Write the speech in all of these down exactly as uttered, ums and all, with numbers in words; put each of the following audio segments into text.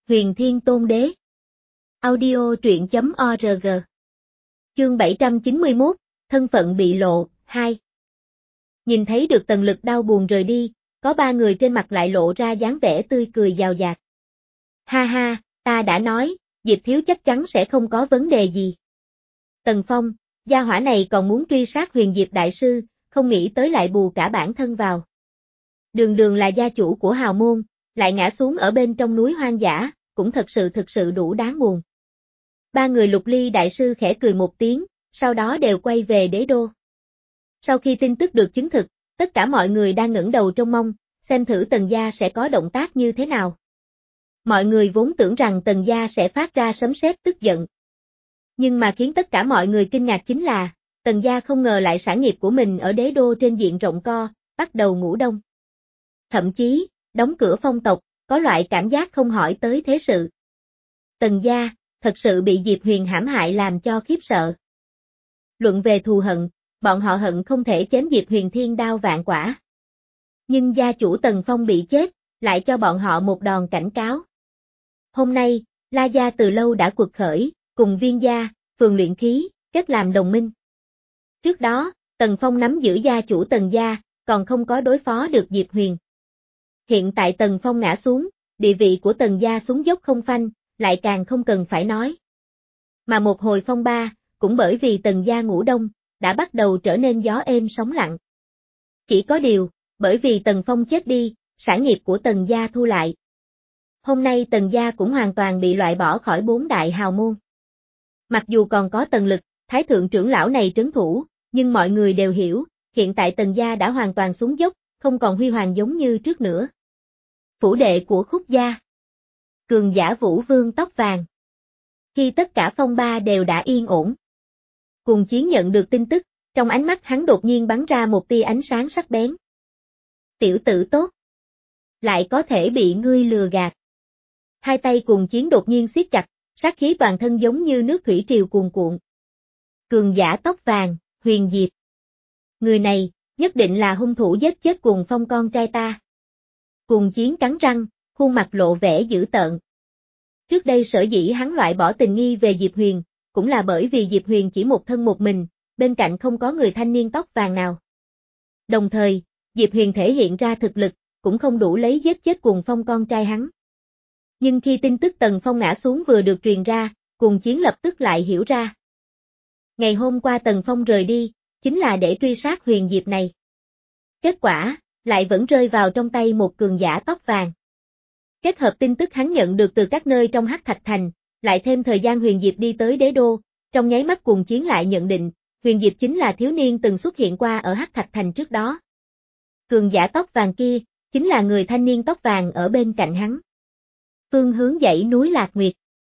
Huyền Thiên Tôn Đế. Audio truyện chấm org. Chương bảy trăm chín mươi mốt, thân phận bị lộ, hai. Nhìn thấy được Tần Lực đau buồn rời đi, có ba người trên mặt lại lộ ra dáng vẻ tươi cười giàu dạt. Ha ha, ta đã nói, Diệp Thiếu chắc chắn sẽ không có vấn đề gì. Tần Phong, gia hỏa này còn muốn truy sát Huyền Diệp Đại Sư, không nghĩ tới lại bù cả bản thân vào. Đường Đường là gia chủ của hào môn, lại ngã xuống ở bên trong núi hoang dã, cũng thật sự thực sự đủ đáng buồn. Ba người Lục Ly Đại Sư khẽ cười một tiếng, sau đó đều quay về đế đô. Sau khi tin tức được chứng thực, tất cả mọi người đang ngẩng đầu trông mong, xem thử Tần gia sẽ có động tác như thế nào. Mọi người vốn tưởng rằng Tần gia sẽ phát ra sấm sét tức giận. Nhưng mà khiến tất cả mọi người kinh ngạc chính là, Tần gia không ngờ lại sản nghiệp của mình ở đế đô trên diện rộng co, bắt đầu ngủ đông. Thậm chí, đóng cửa phong tộc, có loại cảm giác không hỏi tới thế sự. Tần gia, thật sự bị Diệp Huyền hãm hại làm cho khiếp sợ. Luận về thù hận, bọn họ hận không thể chém Diệp Huyền thiên đao vạn quả. Nhưng gia chủ Tần Phong bị chết, lại cho bọn họ một đòn cảnh cáo. Hôm nay, La gia từ lâu đã quật khởi, cùng Viên gia, phường luyện khí, kết làm đồng minh. Trước đó, Tần Phong nắm giữ gia chủ Tần gia, còn không có đối phó được Diệp Huyền. Hiện tại Tần Phong ngã xuống, địa vị của Tần gia xuống dốc không phanh, lại càng không cần phải nói. Mà một hồi phong ba, cũng bởi vì Tần gia ngủ đông, đã bắt đầu trở nên gió êm sóng lặng. Chỉ có điều, bởi vì Tần Phong chết đi, sản nghiệp của Tần gia thu lại. Hôm nay Tần gia cũng hoàn toàn bị loại bỏ khỏi bốn đại hào môn. Mặc dù còn có Tần Lực, Thái thượng trưởng lão này trấn thủ, nhưng mọi người đều hiểu, hiện tại Tần gia đã hoàn toàn xuống dốc, không còn huy hoàng giống như trước nữa. Phủ đệ của Khúc gia. Cường giả Vũ Vương tóc vàng. Khi tất cả phong ba đều đã yên ổn. Cùng Chiến nhận được tin tức, trong ánh mắt hắn đột nhiên bắn ra một tia ánh sáng sắc bén. Tiểu tử tốt. Lại có thể bị ngươi lừa gạt. Hai tay Cùng Chiến đột nhiên siết chặt, sát khí toàn thân giống như nước thủy triều cuồn cuộn. Cường giả tóc vàng, Huyền Diệp. Người này, nhất định là hung thủ giết chết Cùng Phong con trai ta. Cùng Chiến cắn răng, khuôn mặt lộ vẻ dữ tợn. Trước đây sở dĩ hắn loại bỏ tình nghi về Diệp Huyền, cũng là bởi vì Diệp Huyền chỉ một thân một mình, bên cạnh không có người thanh niên tóc vàng nào. Đồng thời, Diệp Huyền thể hiện ra thực lực, cũng không đủ lấy giết chết Cùng Phong con trai hắn. Nhưng khi tin tức Tần Phong ngã xuống vừa được truyền ra, Cùng Chiến lập tức lại hiểu ra. Ngày hôm qua Tần Phong rời đi, chính là để truy sát Huyền Diệp này. Kết quả, lại vẫn rơi vào trong tay một cường giả tóc vàng. Kết hợp tin tức hắn nhận được từ các nơi trong Hắc Thạch Thành, lại thêm thời gian Huyền Diệp đi tới đế đô, trong nháy mắt Cùng Chiến lại nhận định, Huyền Diệp chính là thiếu niên từng xuất hiện qua ở Hắc Thạch Thành trước đó. Cường giả tóc vàng kia, chính là người thanh niên tóc vàng ở bên cạnh hắn. Phương hướng dãy núi Lạc Nguyệt.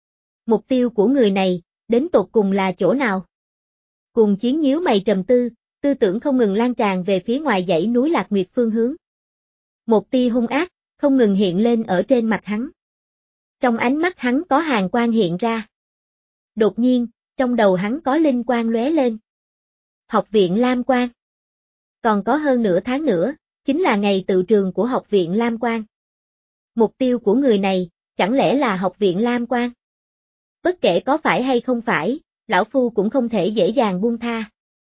Mục tiêu của người này, đến tột cùng là chỗ nào? Cùng Chiến nhíu mày trầm tư, tư tưởng không ngừng lan tràn về phía ngoài dãy núi Lạc Nguyệt phương hướng. Một tia hung ác, không ngừng hiện lên ở trên mặt hắn. Trong ánh mắt hắn có hàn quang hiện ra. Đột nhiên, trong đầu hắn có linh quang lóe lên. Học viện Lam Quang. Còn có hơn nửa tháng nữa, chính là ngày tự trường của học viện Lam Quang. Mục tiêu của người này, chẳng lẽ là học viện Lam Quang? Bất kể có phải hay không phải, lão phu cũng không thể dễ dàng buông tha.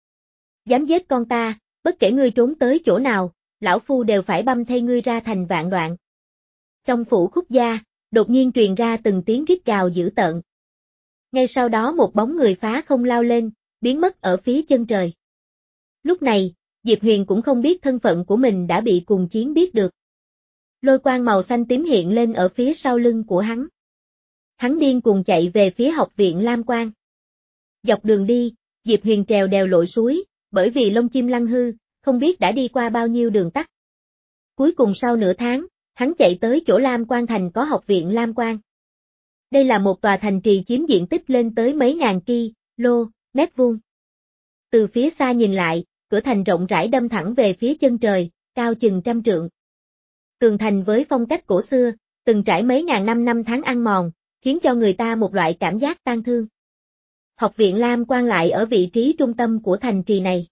Dám giết con ta, bất kể ngươi trốn tới chỗ nào, lão phu đều phải băm thay ngươi ra thành vạn đoạn. Trong phủ Khúc gia, đột nhiên truyền ra từng tiếng rít gào dữ tợn. Ngay sau đó một bóng người phá không lao lên, biến mất ở phía chân trời. Lúc này, Diệp Huyền cũng không biết thân phận của mình đã bị Cùng Chiến biết được. Lôi quang màu xanh tím hiện lên ở phía sau lưng của hắn. Hắn điên cuồng chạy về phía học viện Lam Quang. Dọc đường đi, Diệp Huyền trèo đèo lội suối, bởi vì lông chim lăng hư, không biết đã đi qua bao nhiêu đường tắt. Cuối cùng sau nửa tháng, hắn chạy tới chỗ Lam Quang Thành có học viện Lam Quang. Đây là một tòa thành trì chiếm diện tích lên tới mấy ngàn ki lô mét vuông. Từ phía xa nhìn lại, cửa thành rộng rãi đâm thẳng về phía chân trời, cao chừng trăm trượng. Tường thành với phong cách cổ xưa, từng trải mấy ngàn năm năm tháng ăn mòn, khiến cho người ta một loại cảm giác tang thương. Học viện Lam Quang lại ở vị trí trung tâm của thành trì này.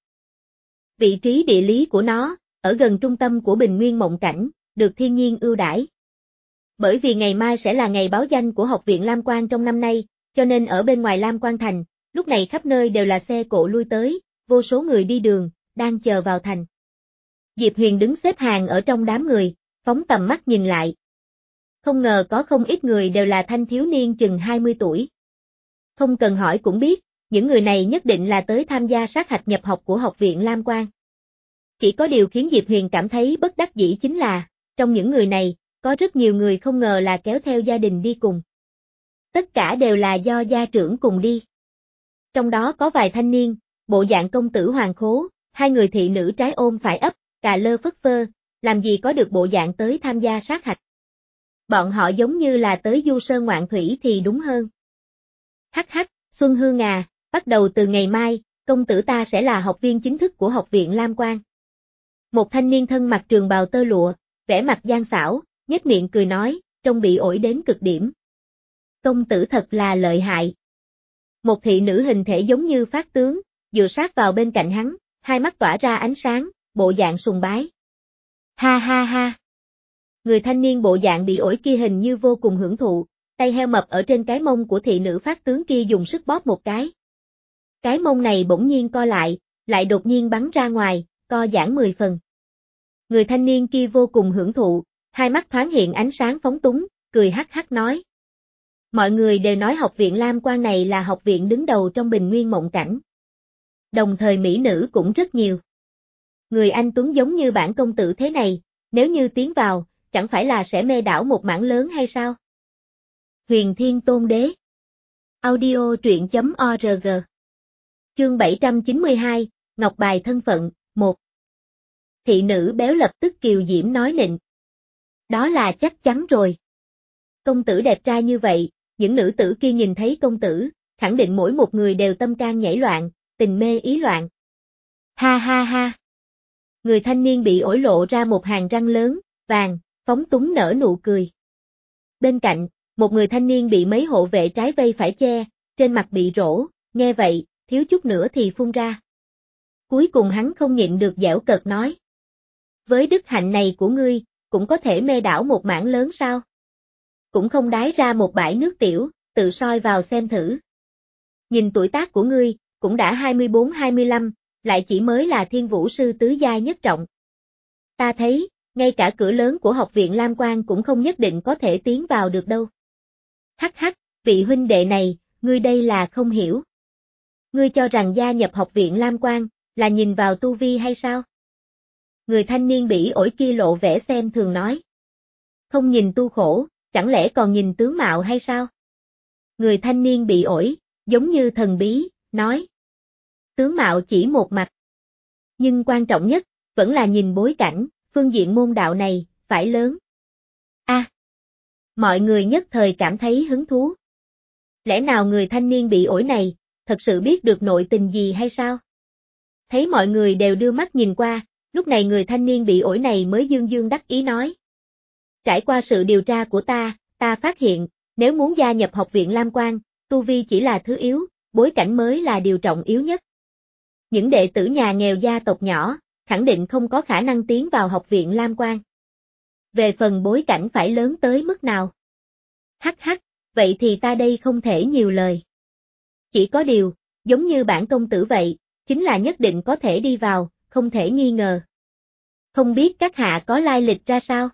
Vị trí địa lý của nó, ở gần trung tâm của Bình Nguyên Mộng Cảnh, được thiên nhiên ưu đãi. Bởi vì ngày mai sẽ là ngày báo danh của Học viện Lam Quan trong năm nay, cho nên ở bên ngoài Lam Quan thành, lúc này khắp nơi đều là xe cộ lui tới, vô số người đi đường, đang chờ vào thành. Diệp Huyền đứng xếp hàng ở trong đám người, phóng tầm mắt nhìn lại. Không ngờ có không ít người đều là thanh thiếu niên chừng hai mươi tuổi. Không cần hỏi cũng biết, những người này nhất định là tới tham gia sát hạch nhập học của Học viện Lam Quan. Chỉ có điều khiến Diệp Huyền cảm thấy bất đắc dĩ chính là, trong những người này, có rất nhiều người không ngờ là kéo theo gia đình đi cùng. Tất cả đều là do gia trưởng cùng đi. Trong đó có vài thanh niên, bộ dạng công tử hoàng khố, hai người thị nữ trái ôm phải ấp, cà lơ phất phơ, làm gì có được bộ dạng tới tham gia sát hạch. Bọn họ giống như là tới du sơn ngoạn thủy thì đúng hơn. Hắc hắc, Xuân Hương à, bắt đầu từ ngày mai, công tử ta sẽ là học viên chính thức của Học viện Lam Quan. Một thanh niên thân mặc trường bào tơ lụa, vẻ mặt gian xảo, nhếch miệng cười nói, trông bị ổi đến cực điểm. Công tử thật là lợi hại. Một thị nữ hình thể giống như phát tướng, dựa sát vào bên cạnh hắn, hai mắt tỏa ra ánh sáng, bộ dạng sùng bái. Ha ha ha. Người thanh niên bộ dạng bị ổi kia hình như vô cùng hưởng thụ, tay heo mập ở trên cái mông của thị nữ phát tướng kia dùng sức bóp một cái. Cái mông này bỗng nhiên co lại, lại đột nhiên bắn ra ngoài, co giãn mười phần. Người thanh niên kia vô cùng hưởng thụ, hai mắt thoáng hiện ánh sáng phóng túng, cười hắc hắc nói. Mọi người đều nói Học viện Lam Quan này là học viện đứng đầu trong Bình Nguyên Mộng Cảnh. Đồng thời mỹ nữ cũng rất nhiều. Người anh tuấn giống như bản công tử thế này, nếu như tiến vào, chẳng phải là sẽ mê đảo một mảng lớn hay sao? Huyền Thiên Tôn Đế. Audio truyện chấm org. Chương bảy trăm chín mươi hai, Ngọc bài thân phận, một. Thị nữ béo lập tức kiều diễm nói nịnh. Đó là chắc chắn rồi. Công tử đẹp trai như vậy, những nữ tử kia nhìn thấy công tử, khẳng định mỗi một người đều tâm can nhảy loạn, tình mê ý loạn. Ha ha ha. Người thanh niên bị ổi lộ ra một hàng răng lớn, vàng, phóng túng nở nụ cười. Bên cạnh, một người thanh niên bị mấy hộ vệ trái vây phải che, trên mặt bị rỗ, nghe vậy, thiếu chút nữa thì phun ra. Cuối cùng hắn không nhịn được giễu cợt nói. Với đức hạnh này của ngươi, cũng có thể mê đảo một mảng lớn sao? Cũng không đái ra một bãi nước tiểu, tự soi vào xem thử. Nhìn tuổi tác của ngươi, cũng đã hai mươi bốn hai mươi lăm, lại chỉ mới là thiên vũ sư tứ giai nhất trọng. Ta thấy, ngay cả cửa lớn của Học viện Lam Quan cũng không nhất định có thể tiến vào được đâu. Hắc hắc, vị huynh đệ này, ngươi đây là không hiểu. Ngươi cho rằng gia nhập Học viện Lam Quan, là nhìn vào tu vi hay sao? Người thanh niên bỉ ổi kia lộ vẻ xem thường nói. Không nhìn tu khổ, chẳng lẽ còn nhìn tướng mạo hay sao? Người thanh niên bị ổi, giống như thần bí, nói. Tướng mạo chỉ một mặt. Nhưng quan trọng nhất, vẫn là nhìn bối cảnh, phương diện môn đạo này, phải lớn. A. À, mọi người nhất thời cảm thấy hứng thú. Lẽ nào người thanh niên bị ổi này, thật sự biết được nội tình gì hay sao? Thấy mọi người đều đưa mắt nhìn qua, lúc này người thanh niên bị ổi này mới dương dương đắc ý nói. Trải qua sự điều tra của ta, ta phát hiện, nếu muốn gia nhập Học viện Lam Quan, tu vi chỉ là thứ yếu, bối cảnh mới là điều trọng yếu nhất. Những đệ tử nhà nghèo gia tộc nhỏ, khẳng định không có khả năng tiến vào Học viện Lam Quan. Về phần bối cảnh phải lớn tới mức nào? Hắc hắc, vậy thì ta đây không thể nhiều lời. Chỉ có điều, giống như bản công tử vậy, chính là nhất định có thể đi vào, không thể nghi ngờ. Không biết các hạ có lai lịch ra sao?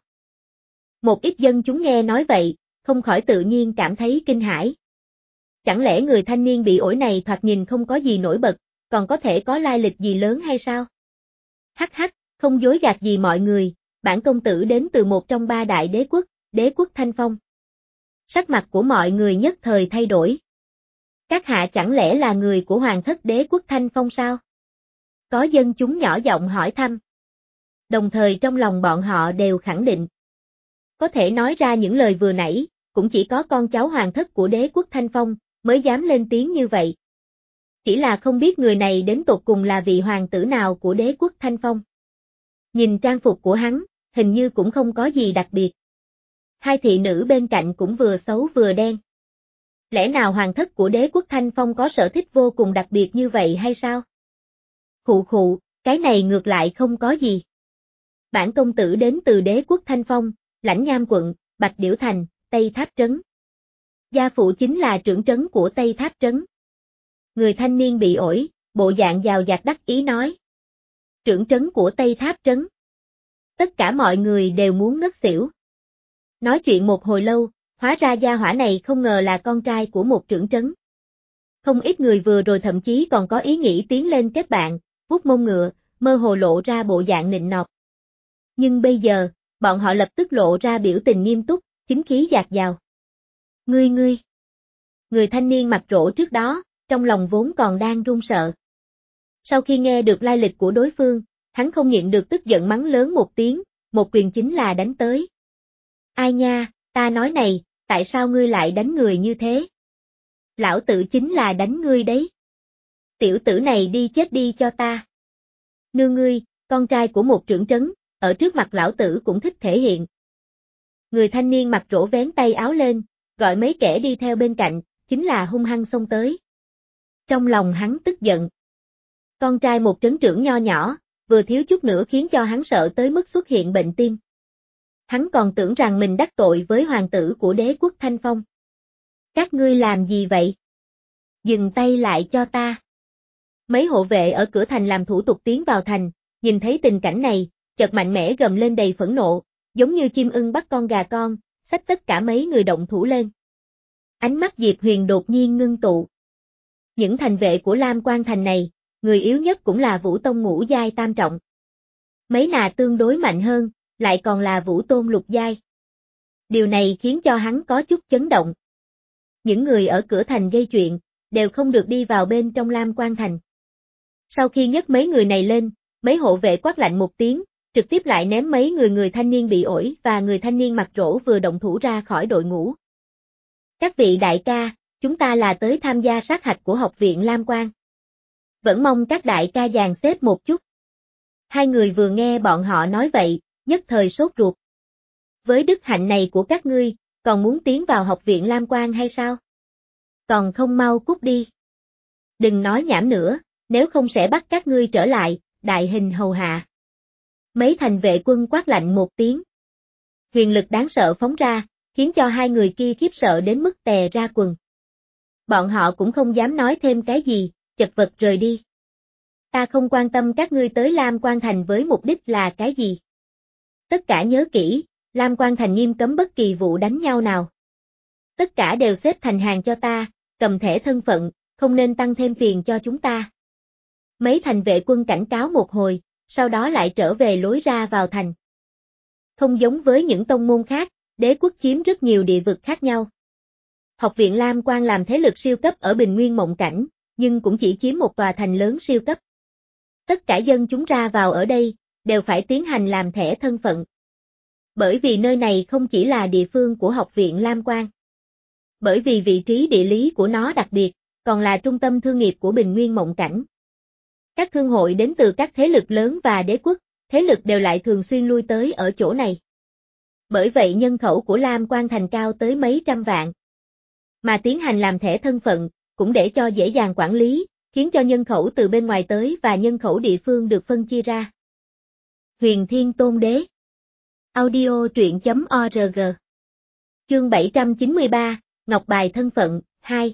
Một ít dân chúng nghe nói vậy, không khỏi tự nhiên cảm thấy kinh hãi. Chẳng lẽ người thanh niên bị ổi này thoạt nhìn không có gì nổi bật, còn có thể có lai lịch gì lớn hay sao? Hắc hắc, không dối gạt gì mọi người, bản công tử đến từ một trong ba đại đế quốc, đế quốc Thanh Phong. Sắc mặt của mọi người nhất thời thay đổi. Các hạ chẳng lẽ là người của hoàng thất đế quốc Thanh Phong sao? Có dân chúng nhỏ giọng hỏi thăm. Đồng thời trong lòng bọn họ đều khẳng định. Có thể nói ra những lời vừa nãy, cũng chỉ có con cháu hoàng thất của đế quốc Thanh Phong, mới dám lên tiếng như vậy. Chỉ là không biết người này đến tột cùng là vị hoàng tử nào của đế quốc Thanh Phong. Nhìn trang phục của hắn, hình như cũng không có gì đặc biệt. Hai thị nữ bên cạnh cũng vừa xấu vừa đen. Lẽ nào hoàng thất của đế quốc Thanh Phong có sở thích vô cùng đặc biệt như vậy hay sao? Khụ khụ, cái này ngược lại không có gì. Bản công tử đến từ đế quốc Thanh Phong, Lãnh Nham quận, Bạch Điểu Thành, Tây Tháp Trấn. Gia phụ chính là trưởng trấn của Tây Tháp Trấn. Người thanh niên bị ổi, bộ dạng giàu dạt đắc ý nói. Trưởng trấn của Tây Tháp Trấn. Tất cả mọi người đều muốn ngất xỉu. Nói chuyện một hồi lâu, hóa ra gia hỏa này không ngờ là con trai của một trưởng trấn. Không ít người vừa rồi thậm chí còn có ý nghĩ tiến lên kết bạn, vuốt mông ngựa, mơ hồ lộ ra bộ dạng nịnh nọt. Nhưng bây giờ, bọn họ lập tức lộ ra biểu tình nghiêm túc, chính khí dạt dào. Ngươi ngươi. Người thanh niên mặt rỗ trước đó, trong lòng vốn còn đang run sợ. Sau khi nghe được lai lịch của đối phương, hắn không nhịn được tức giận mắng lớn một tiếng, một quyền chính là đánh tới. Ai nha, ta nói này, tại sao ngươi lại đánh người như thế? Lão tử chính là đánh ngươi đấy. Tiểu tử này đi chết đi cho ta. Nương ngươi, con trai của một trưởng trấn, ở trước mặt lão tử cũng thích thể hiện. Người thanh niên mặt rỗ vén tay áo lên, gọi mấy kẻ đi theo bên cạnh, chính là hung hăng xông tới. Trong lòng hắn tức giận. Con trai một trấn trưởng nho nhỏ, vừa thiếu chút nữa khiến cho hắn sợ tới mức xuất hiện bệnh tim. Hắn còn tưởng rằng mình đắc tội với hoàng tử của đế quốc Thanh Phong. Các ngươi làm gì vậy? Dừng tay lại cho ta. Mấy hộ vệ ở cửa thành làm thủ tục tiến vào thành, nhìn thấy tình cảnh này, chợt mạnh mẽ gầm lên đầy phẫn nộ, giống như chim ưng bắt con gà con, xách tất cả mấy người động thủ lên. Ánh mắt Diệp Huyền đột nhiên ngưng tụ. Những thành vệ của Lam Quan Thành này, người yếu nhất cũng là Vũ Tông ngũ giai tam trọng. Mấy nà tương đối mạnh hơn, lại còn là Vũ Tôn lục giai. Điều này khiến cho hắn có chút chấn động. Những người ở cửa thành gây chuyện, đều không được đi vào bên trong Lam Quan Thành. Sau khi nhấc mấy người này lên, mấy hộ vệ quát lạnh một tiếng, trực tiếp lại ném mấy người người thanh niên bị ổi và người thanh niên mặt rỗ vừa động thủ ra khỏi đội ngũ. Các vị đại ca, chúng ta là tới tham gia sát hạch của học viện Lam Quan. Vẫn mong các đại ca dàn xếp một chút. Hai người vừa nghe bọn họ nói vậy, nhất thời sốt ruột. Với đức hạnh này của các ngươi, còn muốn tiến vào học viện Lam Quan hay sao? Còn không mau cút đi. Đừng nói nhảm nữa, nếu không sẽ bắt các ngươi trở lại, đại hình hầu hạ. Mấy thành vệ quân quát lạnh một tiếng. Huyền lực đáng sợ phóng ra, khiến cho hai người kia khiếp sợ đến mức tè ra quần. Bọn họ cũng không dám nói thêm cái gì, chật vật rời đi. Ta không quan tâm các ngươi tới Lam Quan Thành với mục đích là cái gì. Tất cả nhớ kỹ, Lam Quan Thành nghiêm cấm bất kỳ vụ đánh nhau nào. Tất cả đều xếp thành hàng cho ta, cầm thẻ thân phận, không nên tăng thêm phiền cho chúng ta. Mấy thành vệ quân cảnh cáo một hồi, sau đó lại trở về lối ra vào thành. Không giống với những tông môn khác, đế quốc chiếm rất nhiều địa vực khác nhau. Học viện Lam Quan làm thế lực siêu cấp ở Bình Nguyên Mộng Cảnh, nhưng cũng chỉ chiếm một tòa thành lớn siêu cấp. Tất cả dân chúng ra vào ở đây, đều phải tiến hành làm thẻ thân phận. Bởi vì nơi này không chỉ là địa phương của học viện Lam Quan. Bởi vì vị trí địa lý của nó đặc biệt, còn là trung tâm thương nghiệp của Bình Nguyên Mộng Cảnh. Các thương hội đến từ các thế lực lớn và đế quốc, thế lực đều lại thường xuyên lui tới ở chỗ này. Bởi vậy nhân khẩu của Lam Quan Thành cao tới mấy trăm vạn. Mà tiến hành làm thẻ thân phận, cũng để cho dễ dàng quản lý, khiến cho nhân khẩu từ bên ngoài tới và nhân khẩu địa phương được phân chia ra. Huyền Thiên Tôn Đế. Audio truyện chấm org. Chương bảy trăm chín mươi ba, Ngọc bài thân phận, hai.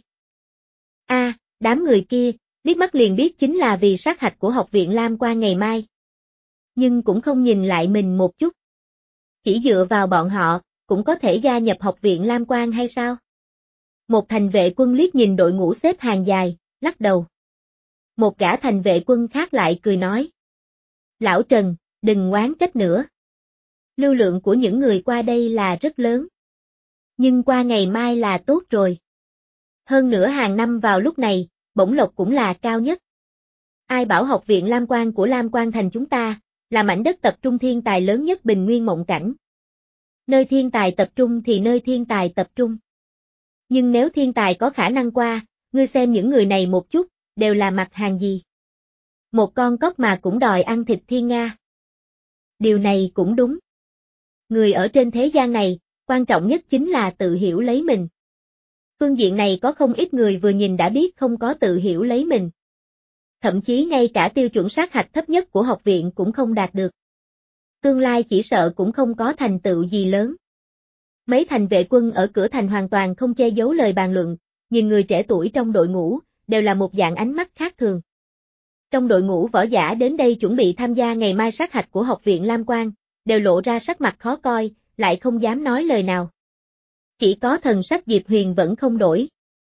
A, à, đám người kia, liếc mắt liền biết chính là vì sát hạch của học viện Lam Quan ngày mai. Nhưng cũng không nhìn lại mình một chút. Chỉ dựa vào bọn họ, cũng có thể gia nhập học viện Lam Quan hay sao? Một thành vệ quân liếc nhìn đội ngũ xếp hàng dài, lắc đầu. Một gã thành vệ quân khác lại cười nói. Lão Trần, đừng oán trách nữa. Lưu lượng của những người qua đây là rất lớn. Nhưng qua ngày mai là tốt rồi. Hơn nữa hàng năm vào lúc này, bổng lộc cũng là cao nhất. Ai bảo học viện Lam Quan của Lam Quan Thành chúng ta, là mảnh đất tập trung thiên tài lớn nhất Bình Nguyên Mộng Cảnh. Nơi thiên tài tập trung thì nơi thiên tài tập trung. Nhưng nếu thiên tài có khả năng qua, ngươi xem những người này một chút, đều là mặt hàng gì. Một con cóc mà cũng đòi ăn thịt thiên nga. Điều này cũng đúng. Người ở trên thế gian này, quan trọng nhất chính là tự hiểu lấy mình. Phương diện này có không ít người vừa nhìn đã biết không có tự hiểu lấy mình. Thậm chí ngay cả tiêu chuẩn sát hạch thấp nhất của học viện cũng không đạt được. Tương lai chỉ sợ cũng không có thành tựu gì lớn. Mấy thành vệ quân ở cửa thành hoàn toàn không che giấu lời bàn luận, nhìn người trẻ tuổi trong đội ngũ, đều là một dạng ánh mắt khác thường. Trong đội ngũ võ giả đến đây chuẩn bị tham gia ngày mai sát hạch của học viện Lam Quan, đều lộ ra sắc mặt khó coi, lại không dám nói lời nào. Chỉ có thần sắc Diệp Huyền vẫn không đổi.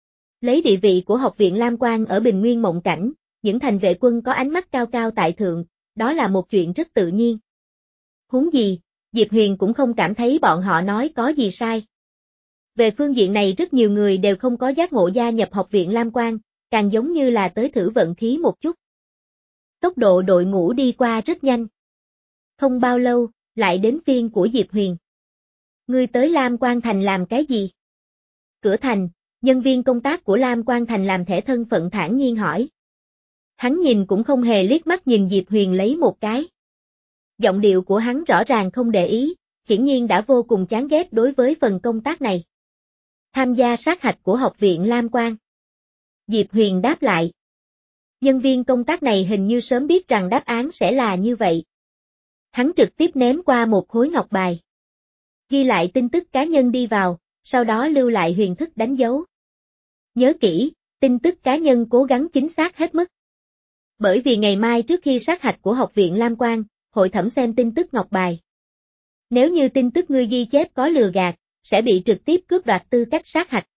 Lấy địa vị của học viện Lam Quan ở Bình Nguyên Mộng Cảnh, những thành vệ quân có ánh mắt cao cao tại thượng, đó là một chuyện rất tự nhiên. Huống gì, Diệp Huyền cũng không cảm thấy bọn họ nói có gì sai. Về phương diện này rất nhiều người đều không có giác ngộ gia nhập học viện Lam Quan, càng giống như là tới thử vận khí một chút. Tốc độ đội ngũ đi qua rất nhanh. Không bao lâu, lại đến phiên của Diệp Huyền. Ngươi tới Lam Quan Thành làm cái gì? Cửa thành, nhân viên công tác của Lam Quan Thành làm thẻ thân phận thản nhiên hỏi. Hắn nhìn cũng không hề liếc mắt nhìn Diệp Huyền lấy một cái. Giọng điệu của hắn rõ ràng không để ý, hiển nhiên đã vô cùng chán ghét đối với phần công tác này. Tham gia sát hạch của học viện Lam Quan. Diệp Huyền đáp lại. Nhân viên công tác này hình như sớm biết rằng đáp án sẽ là như vậy. Hắn trực tiếp ném qua một khối ngọc bài. Ghi lại tin tức cá nhân đi vào, sau đó lưu lại huyền thức đánh dấu. Nhớ kỹ, tin tức cá nhân cố gắng chính xác hết mức. Bởi vì ngày mai trước khi sát hạch của học viện Lam Quan, hội thẩm xem tin tức ngọc bài. Nếu như tin tức ngươi ghi chép có lừa gạt, sẽ bị trực tiếp cướp đoạt tư cách sát hạch.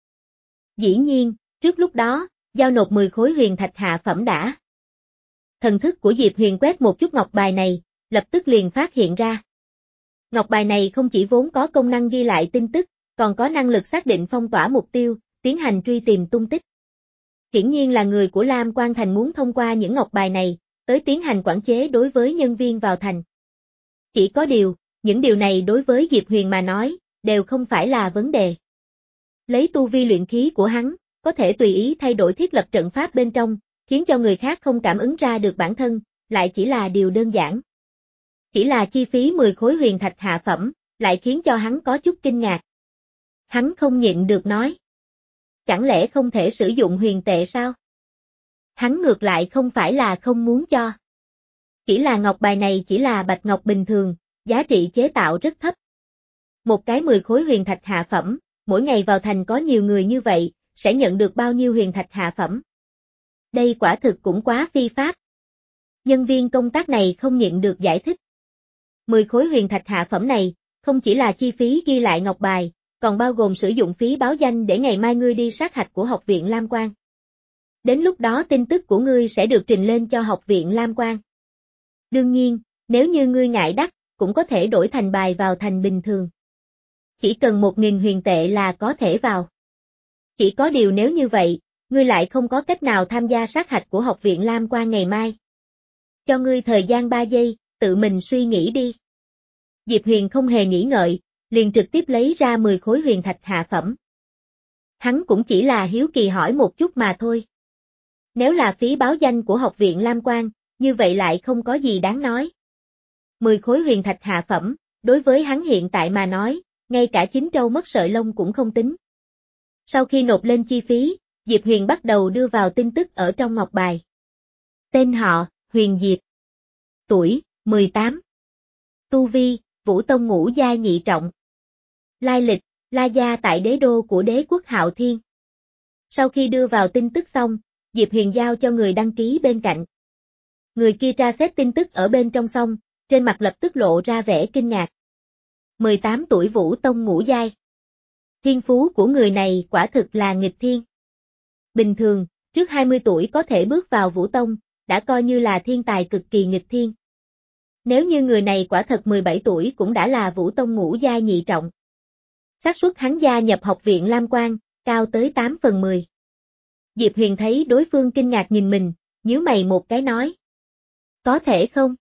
Dĩ nhiên, trước lúc đó, giao nộp mười khối huyền thạch hạ phẩm đã. Thần thức của Diệp Huyền quét một chút ngọc bài này, lập tức liền phát hiện ra. Ngọc bài này không chỉ vốn có công năng ghi lại tin tức, còn có năng lực xác định phong tỏa mục tiêu, tiến hành truy tìm tung tích. Hiển nhiên là người của Lam Quan Thành muốn thông qua những ngọc bài này, tới tiến hành quản chế đối với nhân viên vào thành. Chỉ có điều, những điều này đối với Diệp Huyền mà nói, đều không phải là vấn đề. Lấy tu vi luyện khí của hắn, có thể tùy ý thay đổi thiết lập trận pháp bên trong, khiến cho người khác không cảm ứng ra được bản thân, lại chỉ là điều đơn giản. Chỉ là chi phí mười khối huyền thạch hạ phẩm, lại khiến cho hắn có chút kinh ngạc. Hắn không nhịn được nói. Chẳng lẽ không thể sử dụng huyền tệ sao? Hắn ngược lại không phải là không muốn cho. Chỉ là ngọc bài này chỉ là bạch ngọc bình thường, giá trị chế tạo rất thấp. Một cái mười khối huyền thạch hạ phẩm, mỗi ngày vào thành có nhiều người như vậy, sẽ nhận được bao nhiêu huyền thạch hạ phẩm? Đây quả thực cũng quá phi pháp. Nhân viên công tác này không nhịn được giải thích. mười khối huyền thạch hạ phẩm này, không chỉ là chi phí ghi lại ngọc bài, còn bao gồm sử dụng phí báo danh để ngày mai ngươi đi sát hạch của học viện Lam Quan. Đến lúc đó tin tức của ngươi sẽ được trình lên cho học viện Lam Quan. Đương nhiên, nếu như ngươi ngại đắt, cũng có thể đổi thành bài vào thành bình thường. Chỉ cần một nghìn huyền tệ là có thể vào. Chỉ có điều nếu như vậy, ngươi lại không có cách nào tham gia sát hạch của học viện Lam Quan ngày mai. Cho ngươi thời gian ba giây, tự mình suy nghĩ đi. Diệp Huyền không hề nghĩ ngợi, liền trực tiếp lấy ra mười khối huyền thạch hạ phẩm. Hắn cũng chỉ là hiếu kỳ hỏi một chút mà thôi. Nếu là phí báo danh của học viện Lam Quan, như vậy lại không có gì đáng nói. mười khối huyền thạch hạ phẩm, đối với hắn hiện tại mà nói, ngay cả chín trâu mất sợi lông cũng không tính. Sau khi nộp lên chi phí, Diệp Huyền bắt đầu đưa vào tin tức ở trong ngọc bài. Tên họ, Huyền Diệp. Tuổi, mười tám. Tu vi, Vũ Tông ngũ giai nhị trọng. Lai lịch, La gia tại đế đô của đế quốc Hạo Thiên. Sau khi đưa vào tin tức xong, Diệp Huyền giao cho người đăng ký bên cạnh. Người kia tra xét tin tức ở bên trong xong, trên mặt lập tức lộ ra vẻ kinh ngạc. mười tám tuổi Vũ Tông ngũ giai. Thiên phú của người này quả thực là nghịch thiên. Bình thường, trước hai mươi tuổi có thể bước vào Vũ Tông, đã coi như là thiên tài cực kỳ nghịch thiên. Nếu như người này quả thật mười bảy tuổi cũng đã là Vũ Tông ngũ giai nhị trọng. Xác suất hắn gia nhập học viện Lam Quan, cao tới tám phần mười. Diệp Huyền thấy đối phương kinh ngạc nhìn mình, nhíu mày một cái nói. Có thể không?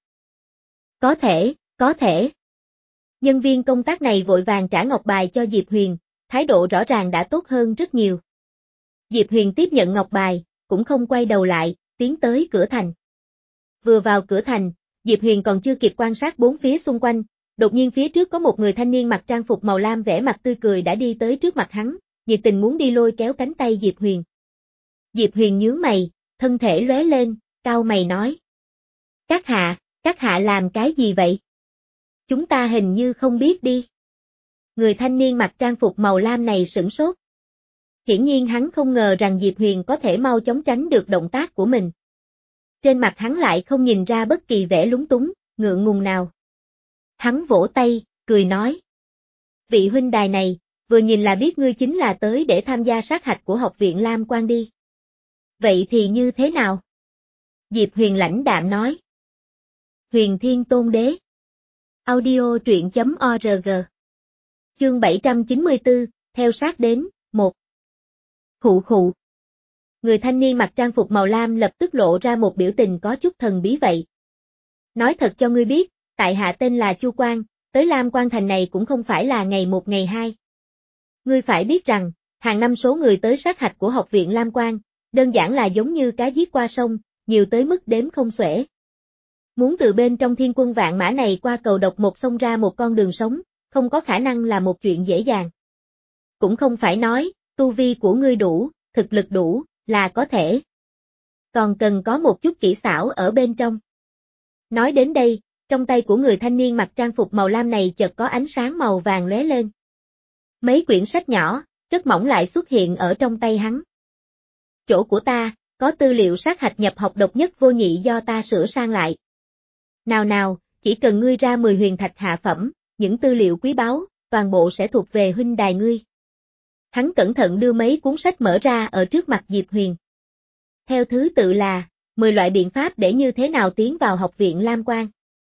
Có thể, có thể. Nhân viên công tác này vội vàng trả ngọc bài cho Diệp Huyền, thái độ rõ ràng đã tốt hơn rất nhiều. Diệp Huyền tiếp nhận ngọc bài, cũng không quay đầu lại, tiến tới cửa thành. Vừa vào cửa thành, Diệp Huyền còn chưa kịp quan sát bốn phía xung quanh, đột nhiên phía trước có một người thanh niên mặc trang phục màu lam vẻ mặt tươi cười đã đi tới trước mặt hắn, nhiệt tình muốn đi lôi kéo cánh tay Diệp Huyền. Diệp Huyền nhướng mày, thân thể lóe lên, cau mày nói. Các hạ, các hạ làm cái gì vậy? Chúng ta hình như không biết đi. Người thanh niên mặc trang phục màu lam này sửng sốt. Hiển nhiên hắn không ngờ rằng Diệp Huyền có thể mau chóng tránh được động tác của mình. Trên mặt hắn lại không nhìn ra bất kỳ vẻ lúng túng, ngượng ngùng nào. Hắn vỗ tay, cười nói. Vị huynh đài này, vừa nhìn là biết ngươi chính là tới để tham gia sát hạch của học viện Lam Quan đi. Vậy thì như thế nào? Diệp Huyền lãnh đạm nói. Huyền Thiên Tôn Đế. Audio truyện chấm org. Chương bảy trăm chín mươi tư, theo sát đến, một. Khụ khụ. Người thanh niên mặc trang phục màu lam lập tức lộ ra một biểu tình có chút thần bí vậy. Nói thật cho ngươi biết, tại hạ tên là Chu Quan, tới Lam Quan thành này cũng không phải là ngày một ngày hai. Ngươi phải biết rằng, hàng năm số người tới sát hạch của học viện Lam Quan, đơn giản là giống như cá giết qua sông, nhiều tới mức đếm không xuể. Muốn từ bên trong thiên quân vạn mã này qua cầu độc một xông ra một con đường sống, không có khả năng là một chuyện dễ dàng. Cũng không phải nói, tu vi của ngươi đủ, thực lực đủ, là có thể. Còn cần có một chút kỹ xảo ở bên trong. Nói đến đây, trong tay của người thanh niên mặc trang phục màu lam này chợt có ánh sáng màu vàng lóe lên. Mấy quyển sách nhỏ, rất mỏng lại xuất hiện ở trong tay hắn. Chỗ của ta, có tư liệu sát hạch nhập học độc nhất vô nhị do ta sửa sang lại. Nào nào, chỉ cần ngươi ra mười huyền thạch hạ phẩm, những tư liệu quý báu, toàn bộ sẽ thuộc về huynh đài ngươi. Hắn cẩn thận đưa mấy cuốn sách mở ra ở trước mặt Diệp Huyền. Theo thứ tự là, mười loại biện pháp để như thế nào tiến vào học viện Lam Quan.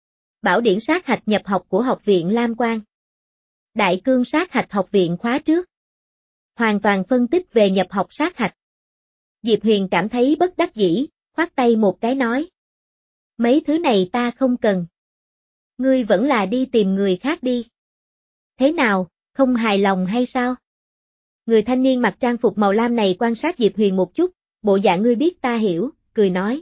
Bảo điển sát hạch nhập học của học viện Lam Quan. Đại cương sát hạch học viện khóa trước. Hoàn toàn phân tích về nhập học sát hạch. Diệp Huyền cảm thấy bất đắc dĩ, khoát tay một cái nói. Mấy thứ này ta không cần. Ngươi vẫn là đi tìm người khác đi. Thế nào, không hài lòng hay sao? Người thanh niên mặc trang phục màu lam này quan sát Diệp Huyền một chút, bộ dạng ngươi biết ta hiểu, cười nói.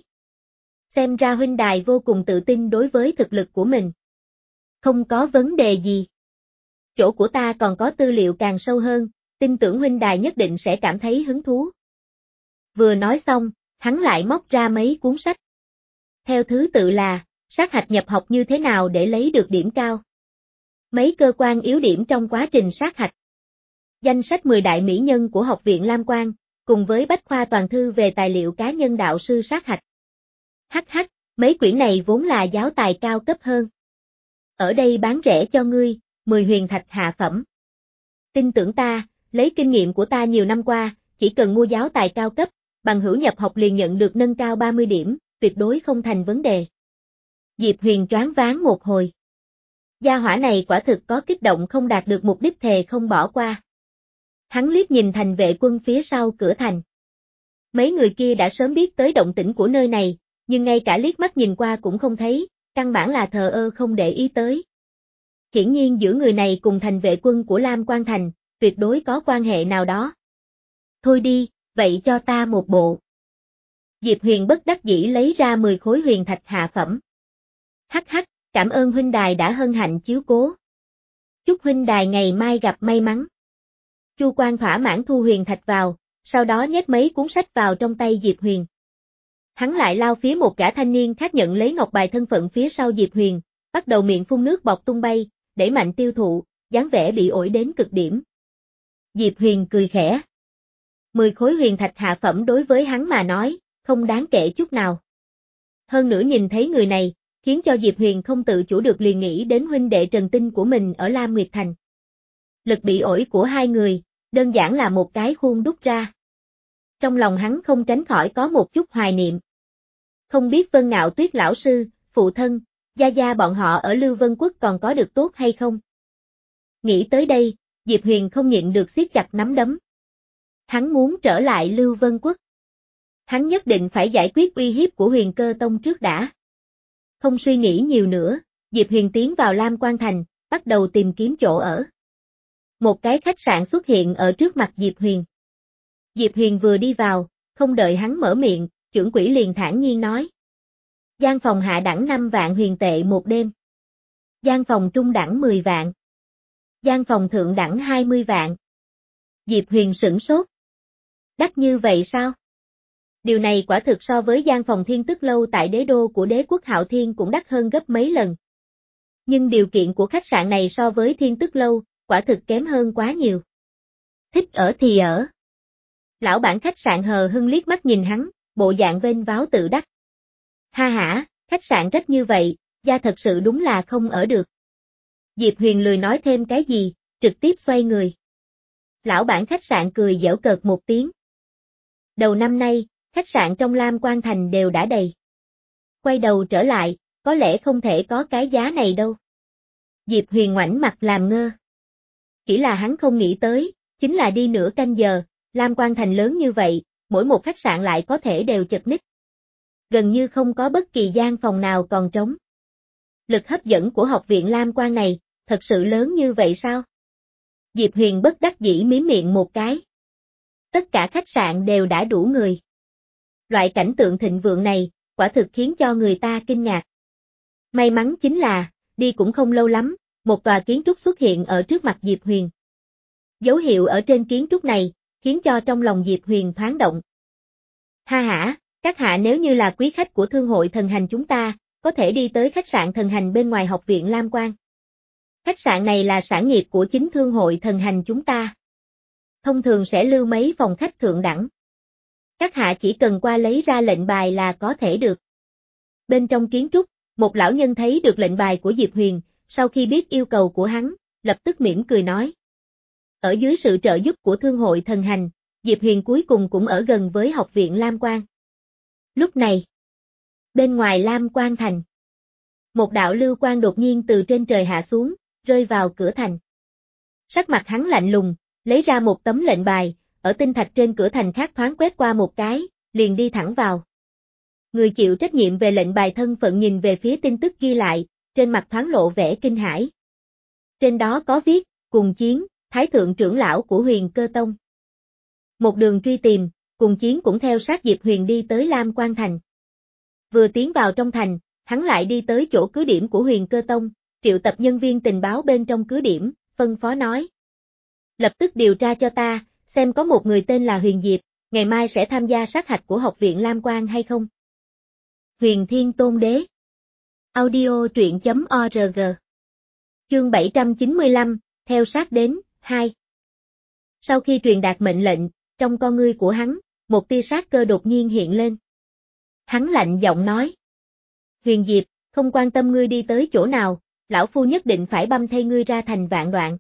Xem ra huynh đài vô cùng tự tin đối với thực lực của mình. Không có vấn đề gì. Chỗ của ta còn có tư liệu càng sâu hơn, tin tưởng huynh đài nhất định sẽ cảm thấy hứng thú. Vừa nói xong, hắn lại móc ra mấy cuốn sách. Theo thứ tự là, sát hạch nhập học như thế nào để lấy được điểm cao. Mấy cơ quan yếu điểm trong quá trình sát hạch. Danh sách mười đại mỹ nhân của học viện Lam Quan, cùng với bách khoa toàn thư về tài liệu cá nhân đạo sư sát hạch. Hắc hắc, mấy quyển này vốn là giáo tài cao cấp hơn. Ở đây bán rẻ cho ngươi, mười huyền thạch hạ phẩm. Tin tưởng ta, lấy kinh nghiệm của ta nhiều năm qua, chỉ cần mua giáo tài cao cấp, bằng hữu nhập học liền nhận được nâng cao ba mươi điểm, tuyệt đối không thành vấn đề. Diệp Huyền choáng váng một hồi. Gia hỏa này quả thực có kích động không đạt được mục đích thề không bỏ qua. Hắn liếc nhìn thành vệ quân phía sau cửa thành. Mấy người kia đã sớm biết tới động tĩnh của nơi này, nhưng ngay cả liếc mắt nhìn qua cũng không thấy, căn bản là thờ ơ không để ý tới. Hiển nhiên giữa người này cùng thành vệ quân của Lam Quan Thành, tuyệt đối có quan hệ nào đó. Thôi đi, vậy cho ta một bộ. Diệp Huyền bất đắc dĩ lấy ra mười khối huyền thạch hạ phẩm. Hắc hắc, cảm ơn huynh đài đã hân hạnh chiếu cố. Chúc huynh đài ngày mai gặp may mắn. Chu Quan thỏa mãn thu huyền thạch vào, sau đó nhét mấy cuốn sách vào trong tay Diệp Huyền. Hắn lại lao phía một gã thanh niên khác nhận lấy ngọc bài thân phận phía sau Diệp Huyền, bắt đầu miệng phun nước bọt tung bay, đẩy mạnh tiêu thụ, dáng vẻ bị ổi đến cực điểm. Diệp Huyền cười khẽ. Mười khối huyền thạch hạ phẩm đối với hắn mà nói, không đáng kể chút nào. Hơn nữa nhìn thấy người này, khiến cho Diệp Huyền không tự chủ được liền nghĩ đến huynh đệ Trần Tinh của mình ở Lam Nguyệt Thành. Lực bị ổi của hai người, đơn giản là một cái khuôn đúc ra. Trong lòng hắn không tránh khỏi có một chút hoài niệm. Không biết Vân Ngạo Tuyết lão sư, phụ thân, gia gia bọn họ ở Lưu Vân Quốc còn có được tốt hay không? Nghĩ tới đây, Diệp Huyền không nhịn được siết chặt nắm đấm. Hắn muốn trở lại Lưu Vân Quốc. Hắn nhất định phải giải quyết uy hiếp của Huyền Cơ Tông trước đã. Không suy nghĩ nhiều nữa, Diệp Huyền tiến vào Lam Quan Thành, bắt đầu tìm kiếm chỗ ở. Một cái khách sạn xuất hiện ở trước mặt Diệp Huyền. Diệp Huyền vừa đi vào, không đợi hắn mở miệng, trưởng quỹ liền thản nhiên nói. Gian phòng hạ đẳng năm vạn huyền tệ một đêm. Gian phòng trung đẳng mười vạn. Gian phòng thượng đẳng hai mươi vạn. Diệp Huyền sửng sốt. Đắt như vậy sao? Điều này quả thực so với gian phòng Thiên Tức Lâu tại đế đô của đế quốc Hạo Thiên cũng đắt hơn gấp mấy lần. Nhưng điều kiện của khách sạn này so với Thiên Tức Lâu, quả thực kém hơn quá nhiều. Thích ở thì ở. Lão bản khách sạn hờ hững liếc mắt nhìn hắn, bộ dạng vênh váo tự đắc. Ha hả, khách sạn rách như vậy, gia thật sự đúng là không ở được. Diệp Huyền lười nói thêm cái gì, trực tiếp xoay người. Lão bản khách sạn cười giễu cợt một tiếng. Đầu năm nay, khách sạn trong Lam Quan Thành đều đã đầy. Quay đầu trở lại, có lẽ không thể có cái giá này đâu. Diệp Huyền ngoảnh mặt làm ngơ. Chỉ là hắn không nghĩ tới, chính là đi nửa canh giờ, Lam Quan Thành lớn như vậy, mỗi một khách sạn lại có thể đều chật ních. Gần như không có bất kỳ gian phòng nào còn trống. Lực hấp dẫn của học viện Lam Quan này, thật sự lớn như vậy sao? Diệp Huyền bất đắc dĩ mím miệng một cái. Tất cả khách sạn đều đã đủ người. Loại cảnh tượng thịnh vượng này, quả thực khiến cho người ta kinh ngạc. May mắn chính là, đi cũng không lâu lắm, một tòa kiến trúc xuất hiện ở trước mặt Diệp Huyền. Dấu hiệu ở trên kiến trúc này, khiến cho trong lòng Diệp Huyền thoáng động. Ha hả, các hạ nếu như là quý khách của thương hội thần hành chúng ta, có thể đi tới khách sạn thần hành bên ngoài học viện Lam Quan. Khách sạn này là sản nghiệp của chính thương hội thần hành chúng ta. Thông thường sẽ lưu mấy phòng khách thượng đẳng. Các hạ chỉ cần qua lấy ra lệnh bài là có thể được. Bên trong kiến trúc, một lão nhân thấy được lệnh bài của Diệp Huyền, sau khi biết yêu cầu của hắn, lập tức mỉm cười nói. Ở dưới sự trợ giúp của thương hội thần hành, Diệp Huyền cuối cùng cũng ở gần với học viện Lam Quan. Lúc này, bên ngoài Lam Quan Thành, một đạo lưu quang đột nhiên từ trên trời hạ xuống, rơi vào cửa thành. Sắc mặt hắn lạnh lùng, lấy ra một tấm lệnh bài, ở tinh thạch trên cửa thành khác thoáng quét qua một cái, liền đi thẳng vào. Người chịu trách nhiệm về lệnh bài thân phận nhìn về phía tin tức ghi lại, trên mặt thoáng lộ vẻ kinh hãi. Trên đó có viết, cùng chiến, Thái thượng trưởng lão của Huyền Cơ Tông. Một đường truy tìm, cùng chiến cũng theo sát Diệp Huyền đi tới Lam Quan Thành. Vừa tiến vào trong thành, hắn lại đi tới chỗ cứ điểm của Huyền Cơ Tông, triệu tập nhân viên tình báo bên trong cứ điểm, phân phó nói. Lập tức điều tra cho ta, xem có một người tên là Huyền Diệp, ngày mai sẽ tham gia sát hạch của học viện Lam Quan hay không. Huyền Thiên Tôn Đế. Audio truyện chấm org. Chương bảy trăm chín mươi lăm, theo sát đến, hai. Sau khi truyền đạt mệnh lệnh, trong con ngươi của hắn, một tia sát cơ đột nhiên hiện lên. Hắn lạnh giọng nói. Huyền Diệp, không quan tâm ngươi đi tới chỗ nào, lão phu nhất định phải băm thay ngươi ra thành vạn đoạn.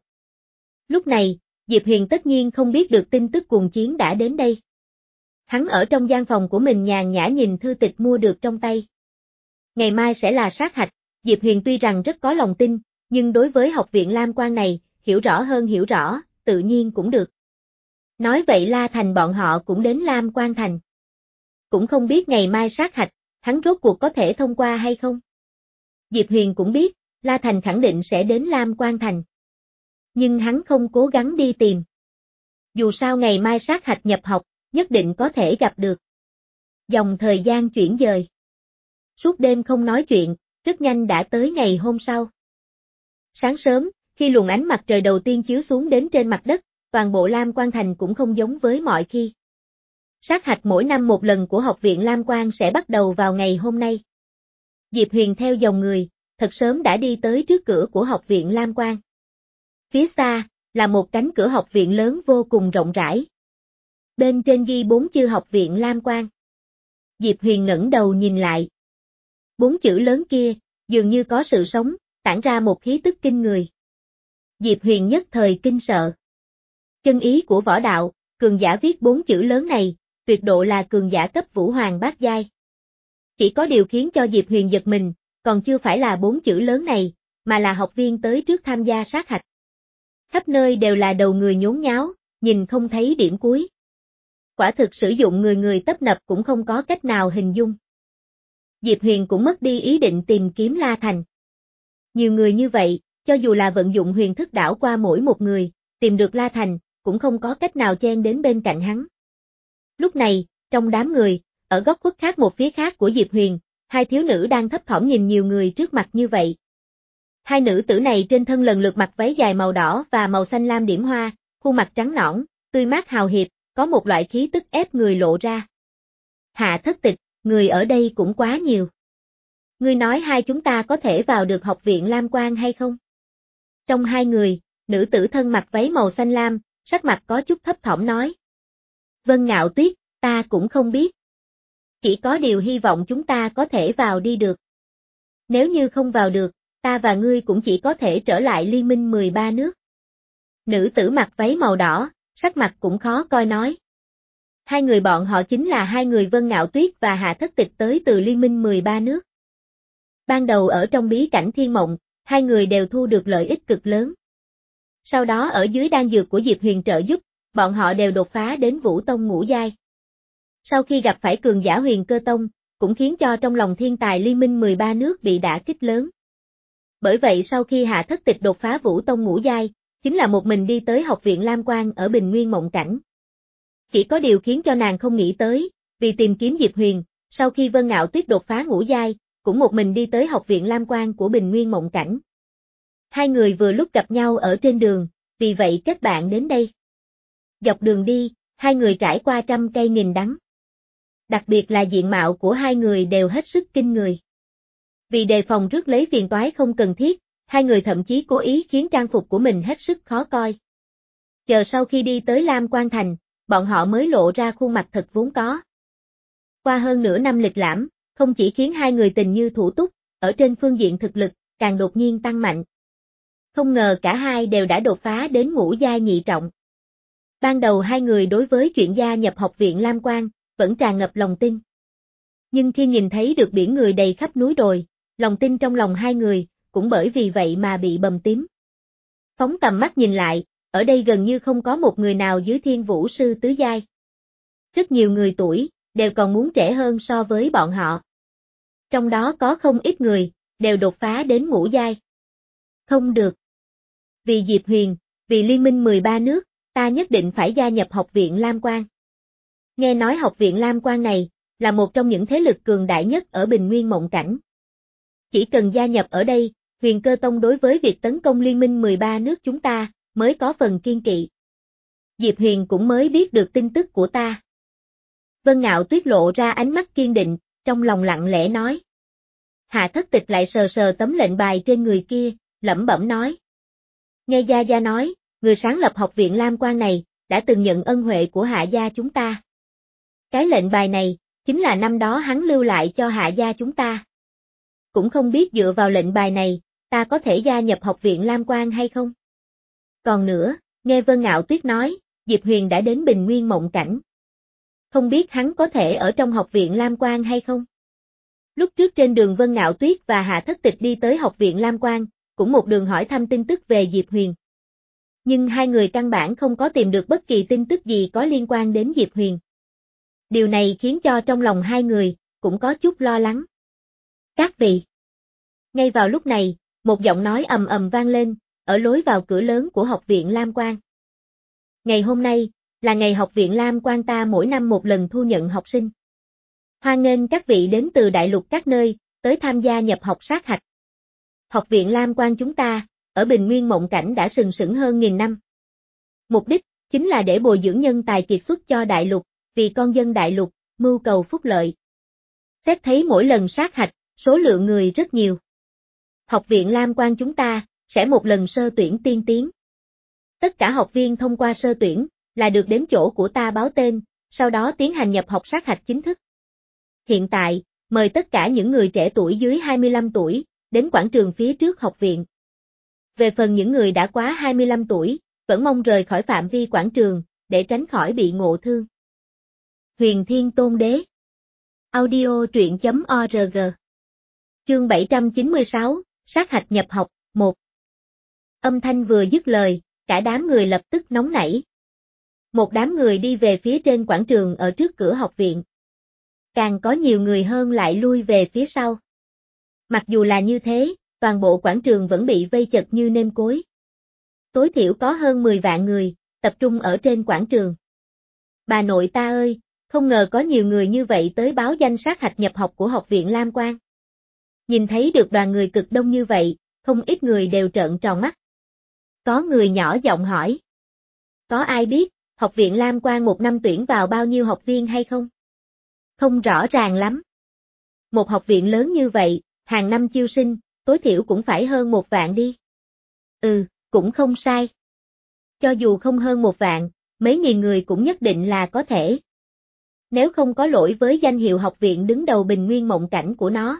Lúc này, Diệp Huyền tất nhiên không biết được tin tức cuồng chiến đã đến đây. Hắn ở trong gian phòng của mình nhàn nhã nhìn thư tịch mua được trong tay. Ngày mai sẽ là sát hạch, Diệp Huyền tuy rằng rất có lòng tin, nhưng đối với học viện Lam Quan này, hiểu rõ hơn hiểu rõ, tự nhiên cũng được. Nói vậy La Thành bọn họ cũng đến Lam Quan Thành. Cũng không biết ngày mai sát hạch, hắn rốt cuộc có thể thông qua hay không. Diệp Huyền cũng biết, La Thành khẳng định sẽ đến Lam Quan Thành. Nhưng hắn không cố gắng đi tìm. Dù sao ngày mai sát hạch nhập học, nhất định có thể gặp được. Dòng thời gian chuyển dời. Suốt đêm không nói chuyện, rất nhanh đã tới ngày hôm sau. Sáng sớm, khi luồng ánh mặt trời đầu tiên chiếu xuống đến trên mặt đất, toàn bộ Lam Quan Thành cũng không giống với mọi khi. Sát hạch mỗi năm một lần của học viện Lam Quan sẽ bắt đầu vào ngày hôm nay. Diệp Huyền theo dòng người, thật sớm đã đi tới trước cửa của học viện Lam Quan. Phía xa, là một cánh cửa học viện lớn vô cùng rộng rãi. Bên trên ghi bốn chữ học viện Lam Quan. Diệp Huyền ngẩng đầu nhìn lại. Bốn chữ lớn kia, dường như có sự sống, tản ra một khí tức kinh người. Diệp Huyền nhất thời kinh sợ. Chân ý của võ đạo, cường giả viết bốn chữ lớn này, tuyệt độ là cường giả cấp vũ hoàng bát giai. Chỉ có điều khiến cho Diệp Huyền giật mình, còn chưa phải là bốn chữ lớn này, mà là học viên tới trước tham gia sát hạch. Khắp nơi đều là đầu người nhốn nháo, nhìn không thấy điểm cuối. Quả thực sử dụng người người tấp nập cũng không có cách nào hình dung. Diệp Huyền cũng mất đi ý định tìm kiếm La Thành. Nhiều người như vậy, cho dù là vận dụng huyền thức đảo qua mỗi một người, tìm được La Thành, cũng không có cách nào chen đến bên cạnh hắn. Lúc này, trong đám người, ở góc khuất khác một phía khác của Diệp Huyền, hai thiếu nữ đang thấp thỏm nhìn nhiều người trước mặt như vậy. Hai nữ tử này trên thân lần lượt mặc váy dài màu đỏ và màu xanh lam điểm hoa, khuôn mặt trắng nõn, tươi mát hào hiệp, có một loại khí tức ép người lộ ra. Hạ Thất Tịch, người ở đây cũng quá nhiều. Ngươi nói hai chúng ta có thể vào được học viện Lam Quan hay không? Trong hai người, Nữ tử thân mặc váy màu xanh lam, sắc mặt có chút thấp thỏm nói. Vân Ngạo Tuyết, ta cũng không biết. Chỉ có điều hy vọng chúng ta có thể vào đi được. Nếu như không vào được, ta và ngươi cũng chỉ có thể trở lại liên minh mười ba nước. Nữ tử mặc váy màu đỏ, sắc mặt cũng khó coi nói. Hai người bọn họ chính là hai người Vân Ngạo Tuyết và Hạ Thất Tịch tới từ liên minh mười ba nước. Ban đầu ở trong bí cảnh Thiên Mộng, hai người đều thu được lợi ích cực lớn. Sau đó ở dưới đan dược của Diệp Huyền trợ giúp, bọn họ đều đột phá đến Vũ Tông ngũ giai. Sau khi gặp phải cường giả Huyền Cơ Tông, cũng khiến cho trong lòng thiên tài liên minh mười ba nước bị đả kích lớn. Bởi vậy sau khi Hạ Thất Tịch đột phá Vũ Tông ngũ giai, chính là một mình đi tới học viện Lam Quan ở Bình Nguyên Mộng Cảnh. Chỉ có điều khiến cho nàng không nghĩ tới, vì tìm kiếm Diệp Huyền, sau khi Vân Ngạo Tuyết đột phá ngũ giai, cũng một mình đi tới học viện Lam Quan của Bình Nguyên Mộng Cảnh. Hai người vừa lúc gặp nhau ở trên đường, vì vậy kết bạn đến đây. Dọc đường đi, hai người trải qua trăm cây nghìn đắng. Đặc biệt là diện mạo của hai người đều hết sức kinh người. Vì đề phòng rước lấy phiền toái không cần thiết, hai người thậm chí cố ý khiến trang phục của mình hết sức khó coi. Chờ sau khi đi tới Lam Quan Thành, bọn họ mới lộ ra khuôn mặt thật vốn có. Qua hơn nửa năm lịch lãm, không chỉ khiến hai người tình như thủ túc, ở trên phương diện thực lực, càng đột nhiên tăng mạnh. Không ngờ cả hai đều đã đột phá đến ngũ giai nhị trọng. Ban đầu hai người đối với chuyện gia nhập học viện Lam Quan, vẫn tràn ngập lòng tin. Nhưng khi nhìn thấy được biển người đầy khắp núi đồi, lòng tin trong lòng hai người, cũng bởi vì vậy mà bị bầm tím. Phóng tầm mắt nhìn lại, ở đây gần như không có một người nào dưới Thiên Vũ Sư tứ giai. Rất nhiều người tuổi, đều còn muốn trẻ hơn so với bọn họ. Trong đó có không ít người, đều đột phá đến ngũ giai. Không được. Vì Diệp Huyền, vì liên minh mười ba nước, ta nhất định phải gia nhập học viện Lam Quan. Nghe nói học viện Lam Quan này, là một trong những thế lực cường đại nhất ở Bình Nguyên Mộng Cảnh. Chỉ cần gia nhập ở đây, Huyền Cơ Tông đối với việc tấn công liên minh mười ba nước chúng ta, mới có phần kiên kỵ. Diệp Huyền cũng mới biết được tin tức của ta. Vân Ngạo Tuyết lộ ra ánh mắt kiên định, trong lòng lặng lẽ nói. Hạ Thất Tịch lại sờ sờ tấm lệnh bài trên người kia, lẩm bẩm nói. Nghe Gia Gia nói, người sáng lập học viện Lam Quan này, đã từng nhận ân huệ của Hạ Gia chúng ta. Cái lệnh bài này, chính là năm đó hắn lưu lại cho Hạ Gia chúng ta. Cũng không biết dựa vào lệnh bài này, ta có thể gia nhập học viện Lam Quan hay không? Còn nữa, nghe Vân Ngạo Tuyết nói, Diệp Huyền đã đến Bình Nguyên Mộng Cảnh. Không biết hắn có thể ở trong học viện Lam Quan hay không? Lúc trước trên đường Vân Ngạo Tuyết và Hạ Thất Tịch đi tới học viện Lam Quan, cũng một đường hỏi thăm tin tức về Diệp Huyền. Nhưng hai người căn bản không có tìm được bất kỳ tin tức gì có liên quan đến Diệp Huyền. Điều này khiến cho trong lòng hai người, cũng có chút lo lắng. Các vị. Ngay vào lúc này, một giọng nói ầm ầm vang lên, ở lối vào cửa lớn của học viện Lam Quan. Ngày hôm nay, là ngày học viện Lam Quan ta mỗi năm một lần thu nhận học sinh. Hoan nghênh các vị đến từ đại lục các nơi, tới tham gia nhập học sát hạch. Học viện Lam Quan chúng ta, ở Bình Nguyên Mộng Cảnh đã sừng sững hơn nghìn năm. Mục đích, chính là để bồi dưỡng nhân tài kiệt xuất cho đại lục, vì con dân đại lục, mưu cầu phúc lợi. Xét thấy mỗi lần sát hạch, số lượng người rất nhiều. Học viện Lam Quan chúng ta, sẽ một lần sơ tuyển tiên tiến. Tất cả học viên thông qua sơ tuyển, là được đến chỗ của ta báo tên, sau đó tiến hành nhập học sát hạch chính thức. Hiện tại, mời tất cả những người trẻ tuổi dưới hai mươi lăm tuổi, đến quảng trường phía trước học viện. Về phần những người đã quá hai mươi lăm tuổi, vẫn mong rời khỏi phạm vi quảng trường, để tránh khỏi bị ngộ thương. Huyền Thiên Tôn Đế. Audio truyện chấm org. Chương bảy trăm chín mươi sáu, sát hạch nhập học, một. Âm thanh vừa dứt lời, cả đám người lập tức nóng nảy. Một đám người đi về phía trên quảng trường ở trước cửa học viện. Càng có nhiều người hơn lại lui về phía sau. Mặc dù là như thế, toàn bộ quảng trường vẫn bị vây chật như nêm cối. Tối thiểu có hơn mười vạn người, tập trung ở trên quảng trường. Bà nội ta ơi, không ngờ có nhiều người như vậy tới báo danh sát hạch nhập học của học viện Lam Quan. Nhìn thấy được đoàn người cực đông như vậy, không ít người đều trợn tròn mắt. Có người nhỏ giọng hỏi. Có ai biết, học viện Lam Quan một năm tuyển vào bao nhiêu học viên hay không? Không rõ ràng lắm. Một học viện lớn như vậy, hàng năm chiêu sinh, tối thiểu cũng phải hơn một vạn đi. Ừ, Cũng không sai. Cho dù không hơn một vạn, mấy nghìn người cũng nhất định là có thể. Nếu không có lỗi với danh hiệu học viện đứng đầu bình nguyên mộng cảnh của nó.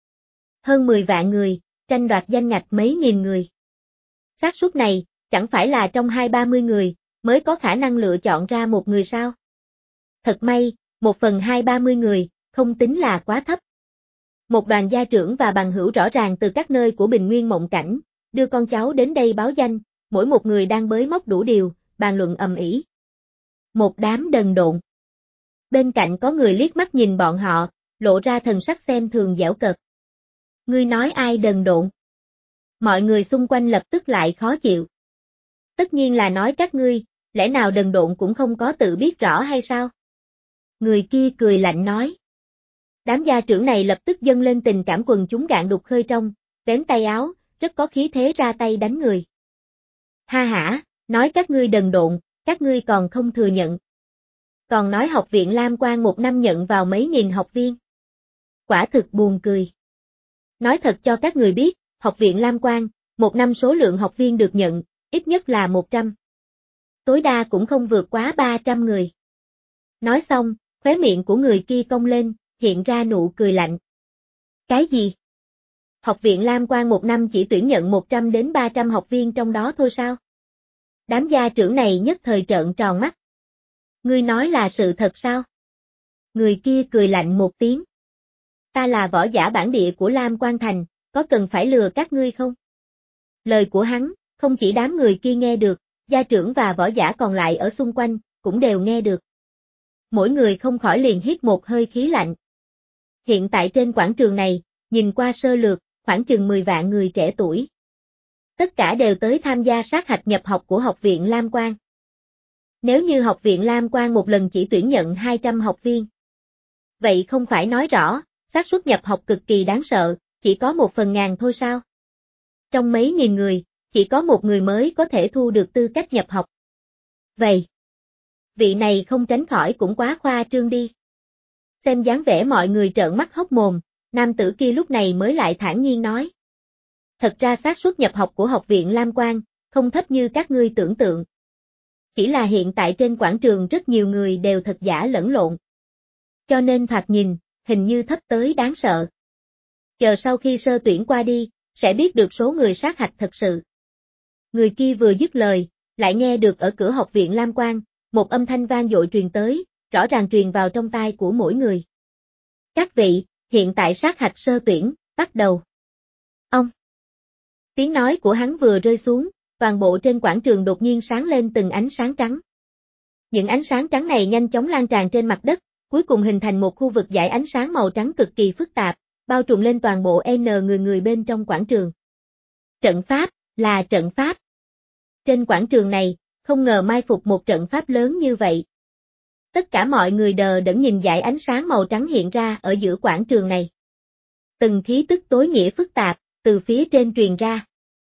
Hơn mười vạn người, tranh đoạt danh ngạch mấy nghìn người. Xác suất này, chẳng phải là trong hai ba mươi người, mới có khả năng lựa chọn ra một người sao? Thật may, một phần hai ba mươi người, không tính là quá thấp. Một đoàn gia trưởng và bằng hữu rõ ràng từ các nơi của bình nguyên mộng cảnh, đưa con cháu đến đây báo danh, mỗi một người đang bới móc đủ điều, bàn luận ầm ĩ. Một đám đần độn. Bên cạnh có người liếc mắt nhìn bọn họ, lộ ra thần sắc xem thường giễu cợt. Ngươi nói ai đần độn? Mọi người xung quanh lập tức lại khó chịu. Tất nhiên là nói các ngươi, lẽ nào đần độn cũng không có tự biết rõ hay sao? Người kia cười lạnh nói. Đám gia trưởng này lập tức dâng lên tình cảm quần chúng gạn đục khơi trong, vén tay áo, rất có khí thế ra tay đánh người. Ha hả, nói các ngươi đần độn, các ngươi còn không thừa nhận. Còn nói học viện Lam Quang một năm nhận vào mấy nghìn học viên. Quả thực buồn cười. Nói thật cho các người biết, học viện Lam Quang, một năm số lượng học viên được nhận, ít nhất là một trăm. Tối đa cũng không vượt quá ba trăm người. Nói xong, khóe miệng của người kia cong lên, hiện ra nụ cười lạnh. Cái gì? Học viện Lam Quang một năm chỉ tuyển nhận một trăm đến ba trăm học viên trong đó thôi sao? Đám gia trưởng này nhất thời trợn tròn mắt. Ngươi nói là sự thật sao? Người kia cười lạnh một tiếng. Ta là võ giả bản địa của Lam Quang Thành, có cần phải lừa các ngươi không? Lời của hắn, không chỉ đám người kia nghe được, gia trưởng và võ giả còn lại ở xung quanh, cũng đều nghe được. Mỗi người không khỏi liền hít một hơi khí lạnh. Hiện tại trên quảng trường này, nhìn qua sơ lược, khoảng chừng mười vạn người trẻ tuổi. Tất cả đều tới tham gia sát hạch nhập học của học viện Lam Quang. Nếu như học viện Lam Quang một lần chỉ tuyển nhận hai trăm học viên. Vậy không phải nói rõ, xác suất nhập học cực kỳ đáng sợ, chỉ có một phần ngàn thôi sao? Trong mấy nghìn người, chỉ có một người mới có thể thu được tư cách nhập học. Vậy, vị này không tránh khỏi cũng quá khoa trương đi. Xem dáng vẻ mọi người trợn mắt hốc mồm, nam tử kia lúc này mới lại thản nhiên nói. Thật ra xác suất nhập học của học viện Lam Quang, không thấp như các ngươi tưởng tượng. Chỉ là hiện tại trên quảng trường rất nhiều người đều thật giả lẫn lộn. Cho nên thoạt nhìn, hình như thấp tới đáng sợ. Chờ sau khi sơ tuyển qua đi, sẽ biết được số người sát hạch thật sự. Người kia vừa dứt lời, lại nghe được ở cửa học viện Lam Quang, một âm thanh vang dội truyền tới, rõ ràng truyền vào trong tai của mỗi người. Các vị, hiện tại sát hạch sơ tuyển, bắt đầu. Ông. Tiếng nói của hắn vừa rơi xuống, toàn bộ trên quảng trường đột nhiên sáng lên từng ánh sáng trắng. Những ánh sáng trắng này nhanh chóng lan tràn trên mặt đất, cuối cùng hình thành một khu vực dải ánh sáng màu trắng cực kỳ phức tạp, bao trùm lên toàn bộ N người người bên trong quảng trường. Trận pháp, là trận pháp. Trên quảng trường này, không ngờ mai phục một trận pháp lớn như vậy. Tất cả mọi người đờ đẫn nhìn dải ánh sáng màu trắng hiện ra ở giữa quảng trường này. Từng khí tức tối nghĩa phức tạp, từ phía trên truyền ra.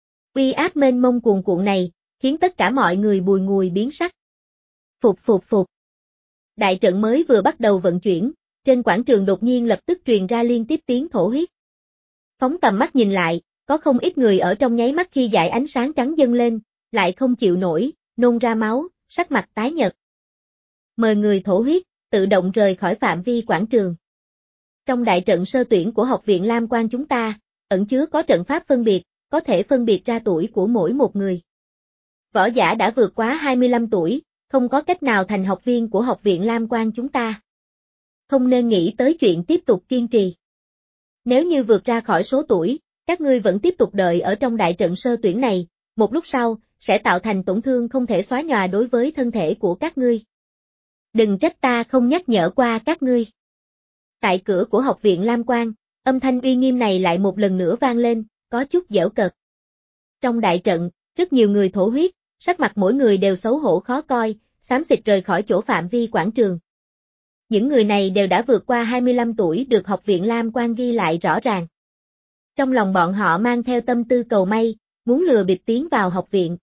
Uy áp mênh mông cuồn cuộn này, khiến tất cả mọi người bùi ngùi biến sắc. Phục phục phục. Đại trận mới vừa bắt đầu vận chuyển, trên quảng trường đột nhiên lập tức truyền ra liên tiếp tiếng thổ huyết. Phóng tầm mắt nhìn lại, có không ít người ở trong nháy mắt khi dải ánh sáng trắng dâng lên, lại không chịu nổi, nôn ra máu, sắc mặt tái nhợt. Mời người thổ huyết, tự động rời khỏi phạm vi quảng trường. Trong đại trận sơ tuyển của học viện Lam Quang chúng ta, ẩn chứa có trận pháp phân biệt, có thể phân biệt ra tuổi của mỗi một người. Võ giả đã vượt quá hai mươi lăm tuổi, không có cách nào thành học viên của học viện Lam Quang chúng ta. Không nên nghĩ tới chuyện tiếp tục kiên trì. Nếu như vượt ra khỏi số tuổi, các ngươi vẫn tiếp tục đợi ở trong đại trận sơ tuyển này, một lúc sau, sẽ tạo thành tổn thương không thể xóa nhòa đối với thân thể của các ngươi. Đừng trách ta không nhắc nhở qua các ngươi. Tại cửa của học viện Lam Quang, âm thanh uy nghiêm này lại một lần nữa vang lên, có chút giễu cợt. Trong đại trận, rất nhiều người thổ huyết, sắc mặt mỗi người đều xấu hổ khó coi, xám xịt rời khỏi chỗ phạm vi quảng trường. Những người này đều đã vượt qua hai mươi lăm tuổi được học viện Lam Quang ghi lại rõ ràng. Trong lòng bọn họ mang theo tâm tư cầu may, muốn lừa bịp tiến vào học viện.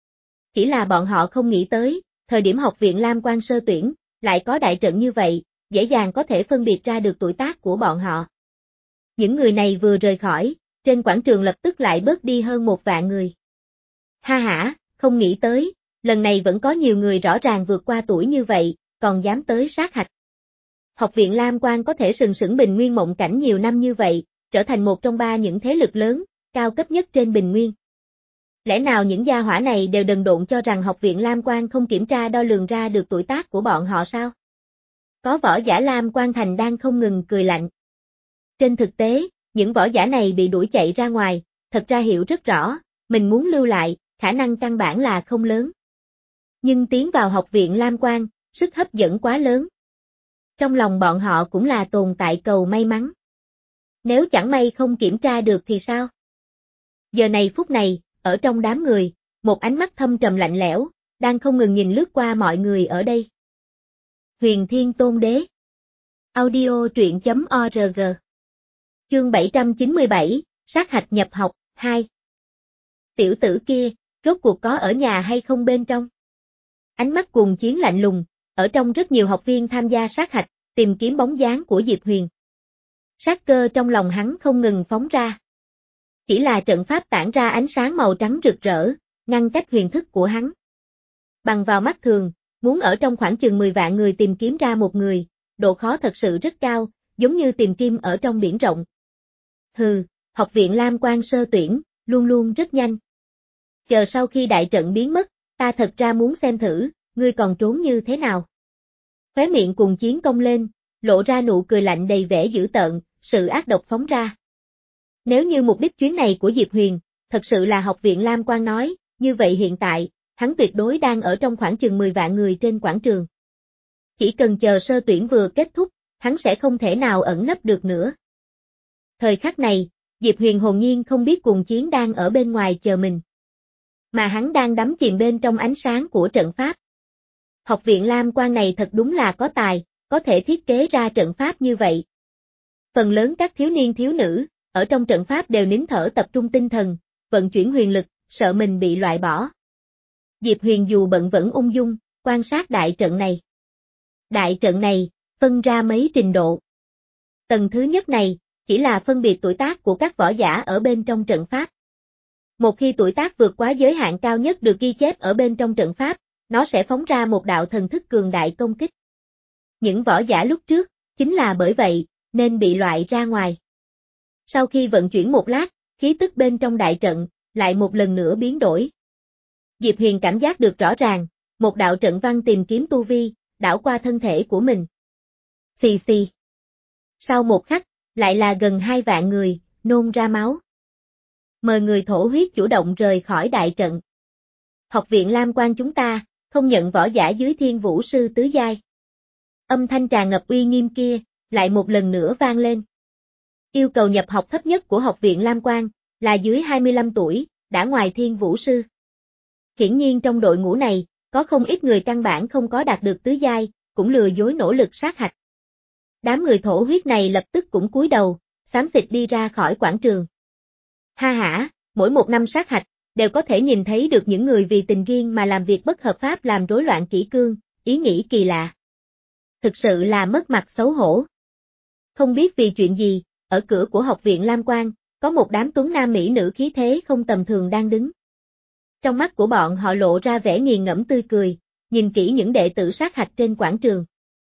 Chỉ là bọn họ không nghĩ tới, thời điểm học viện Lam Quang sơ tuyển, lại có đại trận như vậy, dễ dàng có thể phân biệt ra được tuổi tác của bọn họ. Những người này vừa rời khỏi, trên quảng trường lập tức lại bớt đi hơn một vạn người. Ha hả, không nghĩ tới, lần này vẫn có nhiều người rõ ràng vượt qua tuổi như vậy, còn dám tới sát hạch. Học viện Lam Quang có thể sừng sững Bình Nguyên mộng cảnh nhiều năm như vậy, trở thành một trong ba những thế lực lớn, cao cấp nhất trên Bình Nguyên. Lẽ nào những gia hỏa này đều đần độn cho rằng học viện Lam Quang không kiểm tra đo lường ra được tuổi tác của bọn họ sao? Có võ giả Lam Quang Thành đang không ngừng cười lạnh. Trên thực tế, những võ giả này bị đuổi chạy ra ngoài, thật ra hiểu rất rõ, mình muốn lưu lại, khả năng căn bản là không lớn. Nhưng tiến vào học viện Lam Quang, sức hấp dẫn quá lớn. Trong lòng bọn họ cũng là tồn tại cầu may mắn. Nếu chẳng may không kiểm tra được thì sao? Giờ này phút này, ở trong đám người, một ánh mắt thâm trầm lạnh lẽo, đang không ngừng nhìn lướt qua mọi người ở đây. Huyền Thiên Tôn Đế. Audio truyện chấm org. Chương bảy trăm chín mươi bảy, sát hạch nhập học, hai. Tiểu tử kia, rốt cuộc có ở nhà hay không bên trong? Ánh mắt cuồng chiến lạnh lùng, ở trong rất nhiều học viên tham gia sát hạch, tìm kiếm bóng dáng của Diệp Huyền. Sát cơ trong lòng hắn không ngừng phóng ra. Chỉ là trận pháp tản ra ánh sáng màu trắng rực rỡ, ngăn cách huyền thức của hắn. Bằng vào mắt thường, muốn ở trong khoảng chừng mười vạn người tìm kiếm ra một người, độ khó thật sự rất cao, giống như tìm kim ở trong biển rộng. Hừ, học viện Lam Quang sơ tuyển, luôn luôn rất nhanh. Chờ sau khi đại trận biến mất, ta thật ra muốn xem thử, ngươi còn trốn như thế nào. Khóe miệng cùng chiến công lên, lộ ra nụ cười lạnh đầy vẻ dữ tợn, sự ác độc phóng ra. Nếu như mục đích chuyến này của Diệp Huyền, thật sự là học viện Lam Quang nói, như vậy hiện tại, hắn tuyệt đối đang ở trong khoảng chừng mười vạn người trên quảng trường. Chỉ cần chờ sơ tuyển vừa kết thúc, hắn sẽ không thể nào ẩn nấp được nữa. Thời khắc này, Diệp Huyền hồn nhiên không biết cùng chiến đang ở bên ngoài chờ mình. Mà hắn đang đắm chìm bên trong ánh sáng của trận pháp. Học viện Lam Quang này thật đúng là có tài, có thể thiết kế ra trận pháp như vậy. Phần lớn các thiếu niên thiếu nữ, ở trong trận pháp đều nín thở tập trung tinh thần, vận chuyển huyền lực, sợ mình bị loại bỏ. Diệp Huyền dù bận vẫn ung dung, quan sát đại trận này. Đại trận này, phân ra mấy trình độ. Tầng thứ nhất này, chỉ là phân biệt tuổi tác của các võ giả ở bên trong trận pháp. Một khi tuổi tác vượt quá giới hạn cao nhất được ghi chép ở bên trong trận pháp, nó sẽ phóng ra một đạo thần thức cường đại công kích. Những võ giả lúc trước, chính là bởi vậy, nên bị loại ra ngoài. Sau khi vận chuyển một lát, khí tức bên trong đại trận, lại một lần nữa biến đổi. Diệp Huyền cảm giác được rõ ràng, một đạo trận văn tìm kiếm tu vi, đảo qua thân thể của mình. Xì xì. Sau một khắc, lại là gần hai vạn người, nôn ra máu. Mời người thổ huyết chủ động rời khỏi đại trận. Học viện Lam Quang chúng ta, không nhận võ giả dưới thiên vũ sư tứ giai. Âm thanh tràn ngập uy nghiêm kia, lại một lần nữa vang lên. Yêu cầu nhập học thấp nhất của học viện Lam Quang, là dưới hai mươi lăm tuổi, đã ngoài thiên vũ sư. Hiển nhiên trong đội ngũ này, có không ít người căn bản không có đạt được tứ giai, cũng lừa dối nỗ lực sát hạch. Đám người thổ huyết này lập tức cũng cúi đầu, xám xịt đi ra khỏi quảng trường. Ha hả, mỗi một năm sát hạch, đều có thể nhìn thấy được những người vì tình riêng mà làm việc bất hợp pháp làm rối loạn kỷ cương, ý nghĩ kỳ lạ. Thực sự là mất mặt xấu hổ. Không biết vì chuyện gì, ở cửa của học viện Lam Quang, có một đám tuấn nam mỹ nữ khí thế không tầm thường đang đứng. Trong mắt của bọn họ lộ ra vẻ nghiền ngẫm tươi cười, nhìn kỹ những đệ tử sát hạch trên quảng trường.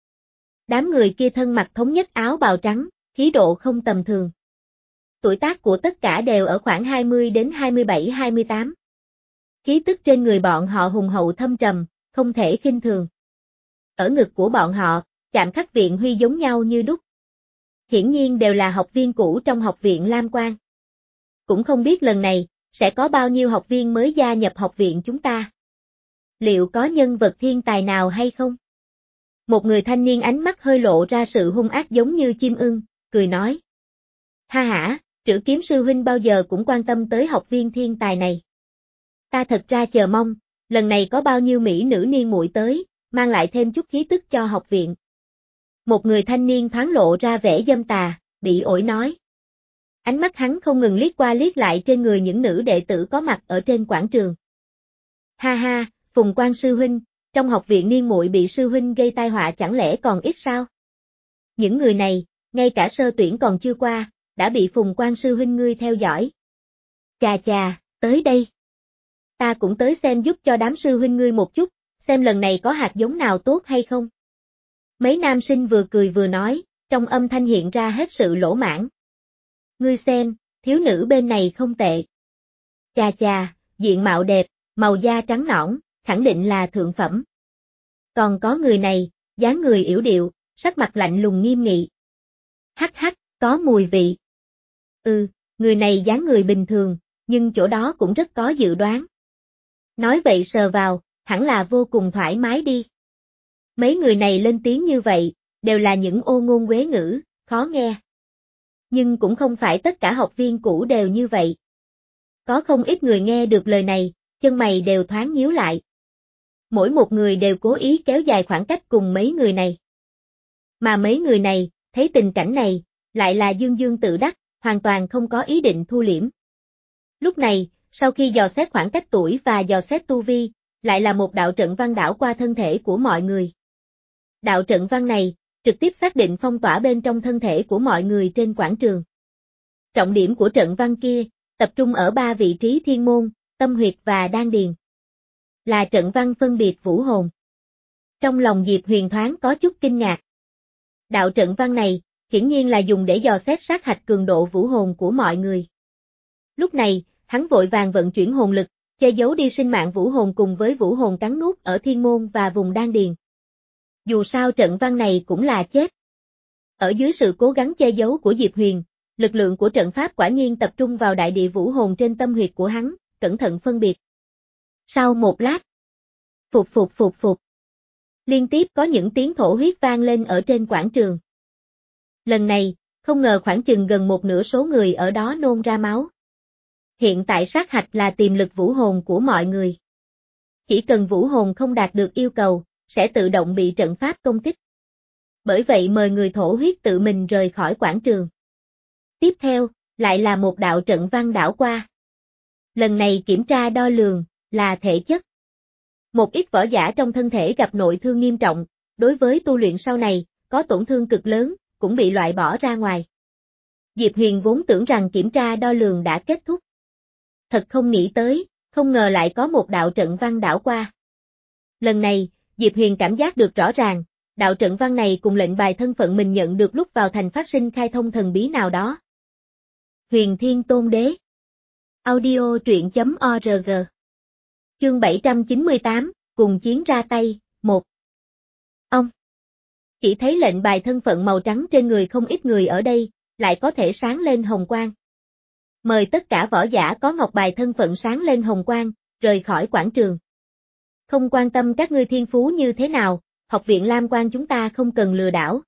Đám người kia thân mặc thống nhất áo bào trắng, khí độ không tầm thường. Tuổi tác của tất cả đều ở khoảng hai mươi đến hai mươi bảy hai mươi tám. Khí tức trên người bọn họ hùng hậu thâm trầm, không thể khinh thường. Ở ngực của bọn họ, chạm khắc viện huy giống nhau như đúc. Hiển nhiên đều là học viên cũ trong học viện Lam Quang. Cũng không biết lần này, sẽ có bao nhiêu học viên mới gia nhập học viện chúng ta. Liệu có nhân vật thiên tài nào hay không? Một người thanh niên ánh mắt hơi lộ ra sự hung ác giống như chim ưng, cười nói. Ha hả, Trử Kiếm sư huynh bao giờ cũng quan tâm tới học viên thiên tài này. Ta thật ra chờ mong, lần này có bao nhiêu mỹ nữ niên muội tới, mang lại thêm chút khí tức cho học viện. Một người thanh niên thoáng lộ ra vẻ dâm tà, bị ổi nói. Ánh mắt hắn không ngừng liếc qua liếc lại trên người những nữ đệ tử có mặt ở trên quảng trường. Ha ha, Phùng Quang sư huynh, trong học viện niên muội bị sư huynh gây tai họa chẳng lẽ còn ít sao? Những người này, ngay cả sơ tuyển còn chưa qua, đã bị Phùng Quang sư huynh ngươi theo dõi. Chà chà, tới đây. Ta cũng tới xem giúp cho đám sư huynh ngươi một chút, xem lần này có hạt giống nào tốt hay không. Mấy nam sinh vừa cười vừa nói, trong âm thanh hiện ra hết sự lỗ mãn. Ngươi xem, thiếu nữ bên này không tệ. Chà chà, diện mạo đẹp, màu da trắng nõn, khẳng định là thượng phẩm. Còn có người này, dáng người yểu điệu, sắc mặt lạnh lùng nghiêm nghị. Hắc hắc, có mùi vị. Ừ, người này dáng người bình thường, nhưng chỗ đó cũng rất có dự đoán. Nói vậy sờ vào, hẳn là vô cùng thoải mái đi. Mấy người này lên tiếng như vậy, đều là những ô ngôn quế ngữ, khó nghe. Nhưng cũng không phải tất cả học viên cũ đều như vậy. Có không ít người nghe được lời này, chân mày đều thoáng nhíu lại. Mỗi một người đều cố ý kéo dài khoảng cách cùng mấy người này. Mà mấy người này, thấy tình cảnh này, lại là dương dương tự đắc, hoàn toàn không có ý định thu liễm. Lúc này, sau khi dò xét khoảng cách tuổi và dò xét tu vi, lại là một đạo trận văn đảo qua thân thể của mọi người. Đạo trận văn này, trực tiếp xác định phong tỏa bên trong thân thể của mọi người trên quảng trường. Trọng điểm của trận văn kia, tập trung ở ba vị trí thiên môn, tâm huyệt và đan điền. Là trận văn phân biệt vũ hồn. Trong lòng Diệp Huyền thoáng có chút kinh ngạc. Đạo trận văn này, hiển nhiên là dùng để dò xét sát hạch cường độ vũ hồn của mọi người. Lúc này, hắn vội vàng vận chuyển hồn lực, che giấu đi sinh mạng vũ hồn cùng với vũ hồn cắn nuốt ở thiên môn và vùng đan điền. Dù sao trận văn này cũng là chết. Ở dưới sự cố gắng che giấu của Diệp Huyền, lực lượng của trận pháp quả nhiên tập trung vào đại địa vũ hồn trên tâm huyệt của hắn, cẩn thận phân biệt. Sau một lát, phục phục phục phục, liên tiếp có những tiếng thổ huyết vang lên ở trên quảng trường. Lần này, không ngờ khoảng chừng gần một nửa số người ở đó nôn ra máu. Hiện tại sát hạch là tiềm lực vũ hồn của mọi người. Chỉ cần vũ hồn không đạt được yêu cầu, sẽ tự động bị trận pháp công kích. Bởi vậy mời người thổ huyết tự mình rời khỏi quảng trường. Tiếp theo, lại là một đạo trận văn đảo qua. Lần này kiểm tra đo lường, là thể chất. Một ít võ giả trong thân thể gặp nội thương nghiêm trọng, đối với tu luyện sau này, có tổn thương cực lớn, cũng bị loại bỏ ra ngoài. Diệp Huyền vốn tưởng rằng kiểm tra đo lường đã kết thúc. Thật không nghĩ tới, không ngờ lại có một đạo trận văn đảo qua. Lần này, Diệp Huyền cảm giác được rõ ràng, đạo trận văn này cùng lệnh bài thân phận mình nhận được lúc vào thành phát sinh khai thông thần bí nào đó. Huyền Thiên Tôn Đế. Audio truyện chấm org. Chương bảy trăm chín mươi tám, cùng chiến ra tay, một. Ông. Chỉ thấy lệnh bài thân phận màu trắng trên người không ít người ở đây, lại có thể sáng lên hồng quang. Mời tất cả võ giả có ngọc bài thân phận sáng lên hồng quang, rời khỏi quảng trường. Không quan tâm các ngươi thiên phú như thế nào, học viện Lam Quan chúng ta không cần lừa đảo.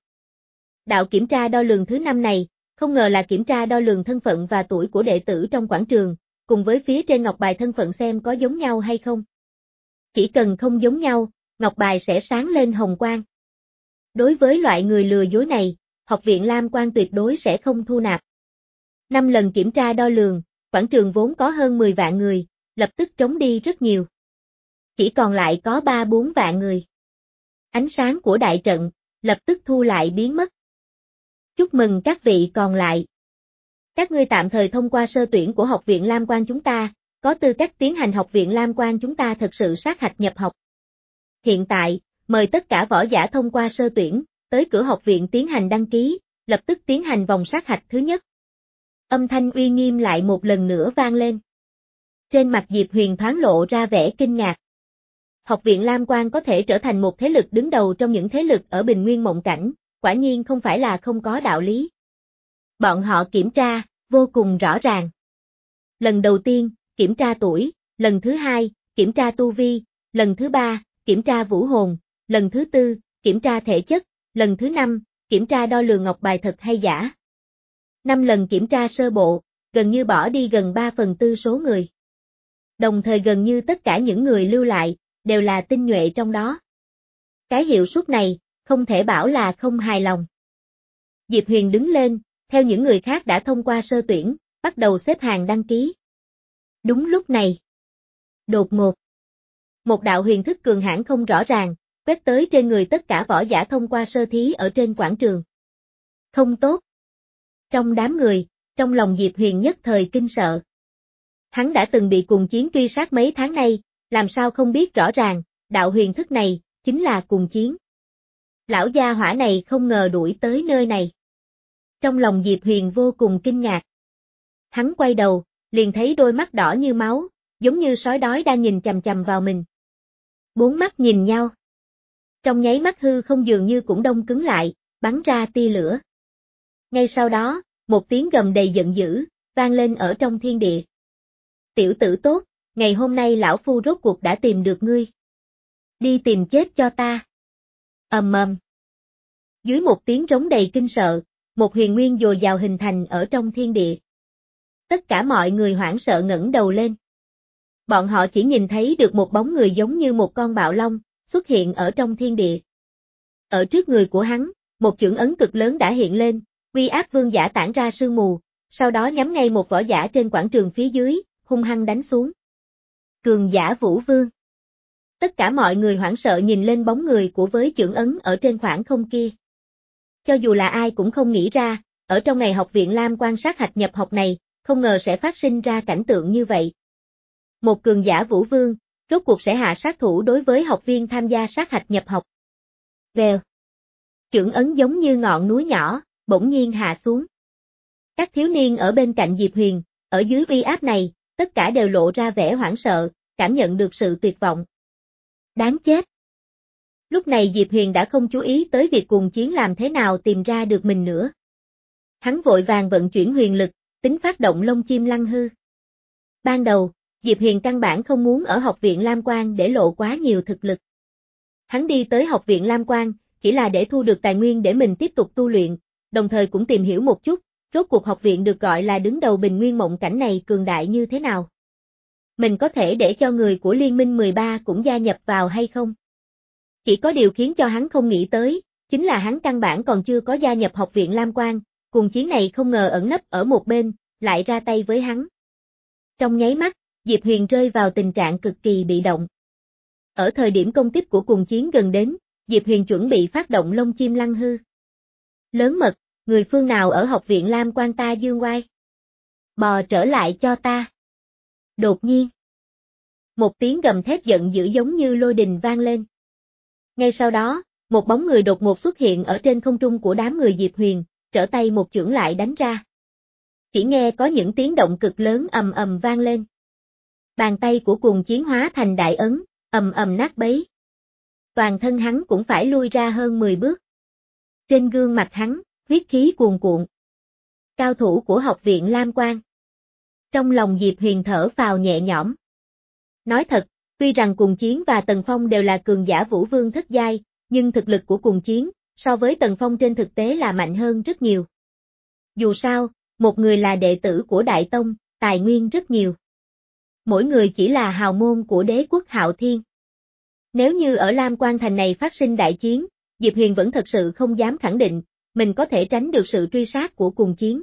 Đạo kiểm tra đo lường thứ năm này, không ngờ là kiểm tra đo lường thân phận và tuổi của đệ tử trong quảng trường, cùng với phía trên ngọc bài thân phận xem có giống nhau hay không. Chỉ cần không giống nhau, ngọc bài sẽ sáng lên hồng quang. Đối với loại người lừa dối này, học viện Lam Quan tuyệt đối sẽ không thu nạp. Năm lần kiểm tra đo lường, quảng trường vốn có hơn mười vạn người, lập tức trống đi rất nhiều. Chỉ còn lại có ba bốn vạn người. Ánh sáng của đại trận, lập tức thu lại biến mất. Chúc mừng các vị còn lại. Các ngươi tạm thời thông qua sơ tuyển của học viện Lam Quan chúng ta, có tư cách tiến hành học viện Lam Quan chúng ta thật sự sát hạch nhập học. Hiện tại, mời tất cả võ giả thông qua sơ tuyển, tới cửa học viện tiến hành đăng ký, lập tức tiến hành vòng sát hạch thứ nhất. Âm thanh uy nghiêm lại một lần nữa vang lên. Trên mặt Diệp Huyền thoáng lộ ra vẻ kinh ngạc. Học viện Lam Quan có thể trở thành một thế lực đứng đầu trong những thế lực ở Bình Nguyên Mộng Cảnh, quả nhiên không phải là không có đạo lý. Bọn họ kiểm tra, vô cùng rõ ràng. Lần đầu tiên, kiểm tra tuổi, lần thứ hai, kiểm tra tu vi, lần thứ ba, kiểm tra vũ hồn, lần thứ tư, kiểm tra thể chất, lần thứ năm, kiểm tra đo lường ngọc bài thật hay giả. Năm lần kiểm tra sơ bộ, gần như bỏ đi gần ba phần tư số người. Đồng thời gần như tất cả những người lưu lại, đều là tinh nhuệ trong đó. Cái hiệu suất này, không thể bảo là không hài lòng. Diệp Huyền đứng lên, theo những người khác đã thông qua sơ tuyển, bắt đầu xếp hàng đăng ký. Đúng lúc này. Đột ngột. Một đạo huyền thức cường hãn không rõ ràng, quét tới trên người tất cả võ giả thông qua sơ thí ở trên quảng trường. Không tốt. Trong đám người, trong lòng Diệp Huyền nhất thời kinh sợ. Hắn đã từng bị cùng chiến truy sát mấy tháng nay, làm sao không biết rõ ràng, đạo huyền thức này, chính là cùng chiến. Lão gia hỏa này không ngờ đuổi tới nơi này. Trong lòng Diệp Huyền vô cùng kinh ngạc. Hắn quay đầu, liền thấy đôi mắt đỏ như máu, giống như sói đói đang nhìn chằm chằm vào mình. Bốn mắt nhìn nhau. Trong nháy mắt hư không dường như cũng đông cứng lại, bắn ra tia lửa. Ngay sau đó, một tiếng gầm đầy giận dữ, vang lên ở trong thiên địa. Tiểu tử tốt, ngày hôm nay lão phu rốt cuộc đã tìm được ngươi. Đi tìm chết cho ta. Ầm ầm. Dưới một tiếng rống đầy kinh sợ, một huyền nguyên dồi dào hình thành ở trong thiên địa. Tất cả mọi người hoảng sợ ngẩng đầu lên. Bọn họ chỉ nhìn thấy được một bóng người giống như một con bạo long, xuất hiện ở trong thiên địa. Ở trước người của hắn, một chưởng ấn cực lớn đã hiện lên, uy áp vương giả tản ra sương mù, sau đó nhắm ngay một võ giả trên quảng trường phía dưới, hung hăng đánh xuống. Cường giả Vũ Vương. Tất cả mọi người hoảng sợ nhìn lên bóng người của với chưởng ấn ở trên khoảng không kia. Cho dù là ai cũng không nghĩ ra, ở trong ngày học viện Lam quan sát hạch nhập học này, không ngờ sẽ phát sinh ra cảnh tượng như vậy. Một cường giả Vũ Vương, rốt cuộc sẽ hạ sát thủ đối với học viên tham gia sát hạch nhập học. Vèo. Chưởng ấn giống như ngọn núi nhỏ, bỗng nhiên hạ xuống. Các thiếu niên ở bên cạnh Diệp Huyền, ở dưới uy áp này, tất cả đều lộ ra vẻ hoảng sợ, cảm nhận được sự tuyệt vọng. Đáng chết. Lúc này Diệp Huyền đã không chú ý tới việc cùng chiến làm thế nào tìm ra được mình nữa. Hắn vội vàng vận chuyển huyền lực, tính phát động lông chim lăng hư. Ban đầu, Diệp Huyền căn bản không muốn ở học viện Lam Quan để lộ quá nhiều thực lực. Hắn đi tới học viện Lam Quan, chỉ là để thu được tài nguyên để mình tiếp tục tu luyện, đồng thời cũng tìm hiểu một chút, rốt cuộc học viện được gọi là đứng đầu bình nguyên mộng cảnh này cường đại như thế nào. Mình có thể để cho người của Liên minh mười ba cũng gia nhập vào hay không? Chỉ có điều khiến cho hắn không nghĩ tới, chính là hắn căn bản còn chưa có gia nhập học viện Lam Quan, cùng chiến này không ngờ ẩn nấp ở một bên, lại ra tay với hắn. Trong nháy mắt, Diệp Huyền rơi vào tình trạng cực kỳ bị động. Ở thời điểm công kích của cùng chiến gần đến, Diệp Huyền chuẩn bị phát động lông chim lăng hư. Lớn mật, người phương nào ở học viện Lam Quan ta dương oai? Bò trở lại cho ta. Đột nhiên, một tiếng gầm thét giận dữ giống như lôi đình vang lên. Ngay sau đó, một bóng người đột ngột xuất hiện ở trên không trung của đám người Diệp Huyền, trở tay một chưởng lại đánh ra. Chỉ nghe có những tiếng động cực lớn ầm ầm vang lên. Bàn tay của cùng chiến hóa thành đại ấn, ầm ầm nát bấy. Toàn thân hắn cũng phải lui ra hơn mười bước. Trên gương mặt hắn, huyết khí cuồn cuộn. Cao thủ của học viện Lam Quan. Trong lòng Diệp Huyền thở phào nhẹ nhõm. Nói thật, tuy rằng cùng chiến và Tần Phong đều là cường giả Vũ Vương thất giai, nhưng thực lực của cùng chiến, so với Tần Phong trên thực tế là mạnh hơn rất nhiều. Dù sao, một người là đệ tử của Đại Tông, tài nguyên rất nhiều. Mỗi người chỉ là hào môn của đế quốc Hạo Thiên. Nếu như ở Lam Quan Thành này phát sinh đại chiến, Diệp Huyền vẫn thật sự không dám khẳng định, mình có thể tránh được sự truy sát của cùng chiến.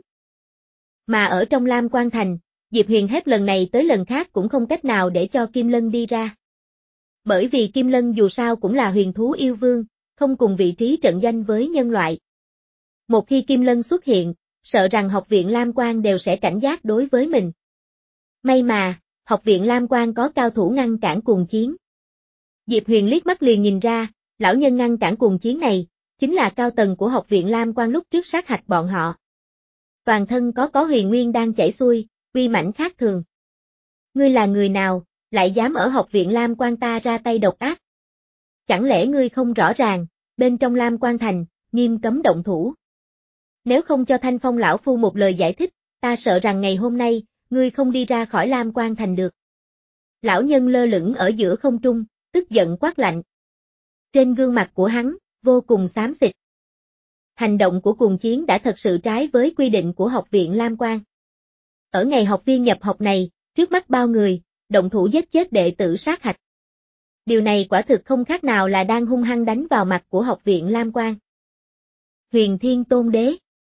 Mà ở trong Lam Quan Thành, Diệp Huyền hết lần này tới lần khác cũng không cách nào để cho Kim Lân đi ra. Bởi vì Kim Lân dù sao cũng là huyền thú yêu vương, không cùng vị trí trận doanh với nhân loại. Một khi Kim Lân xuất hiện, sợ rằng học viện Lam Quan đều sẽ cảnh giác đối với mình. May mà, học viện Lam Quan có cao thủ ngăn cản cùng chiến. Diệp Huyền liếc mắt liền nhìn ra, lão nhân ngăn cản cùng chiến này, chính là cao tầng của học viện Lam Quan lúc trước sát hạch bọn họ. Toàn thân có có huyền nguyên đang chảy xuôi, uy mãnh khác thường. Ngươi là người nào, lại dám ở học viện Lam Quan ta ra tay độc ác? Chẳng lẽ ngươi không rõ ràng, bên trong Lam Quan Thành, nghiêm cấm động thủ. Nếu không cho Thanh Phong lão phu một lời giải thích, ta sợ rằng ngày hôm nay, ngươi không đi ra khỏi Lam Quan Thành được. Lão nhân lơ lửng ở giữa không trung, tức giận quát lạnh. Trên gương mặt của hắn, vô cùng xám xịt. Hành động của cùng chiến đã thật sự trái với quy định của học viện Lam Quan. Ở ngày học viên nhập học này, trước mắt bao người, động thủ giết chết đệ tử sát hạch. Điều này quả thực không khác nào là đang hung hăng đánh vào mặt của học viện Lam Quan. Huyền Thiên Tôn Đế.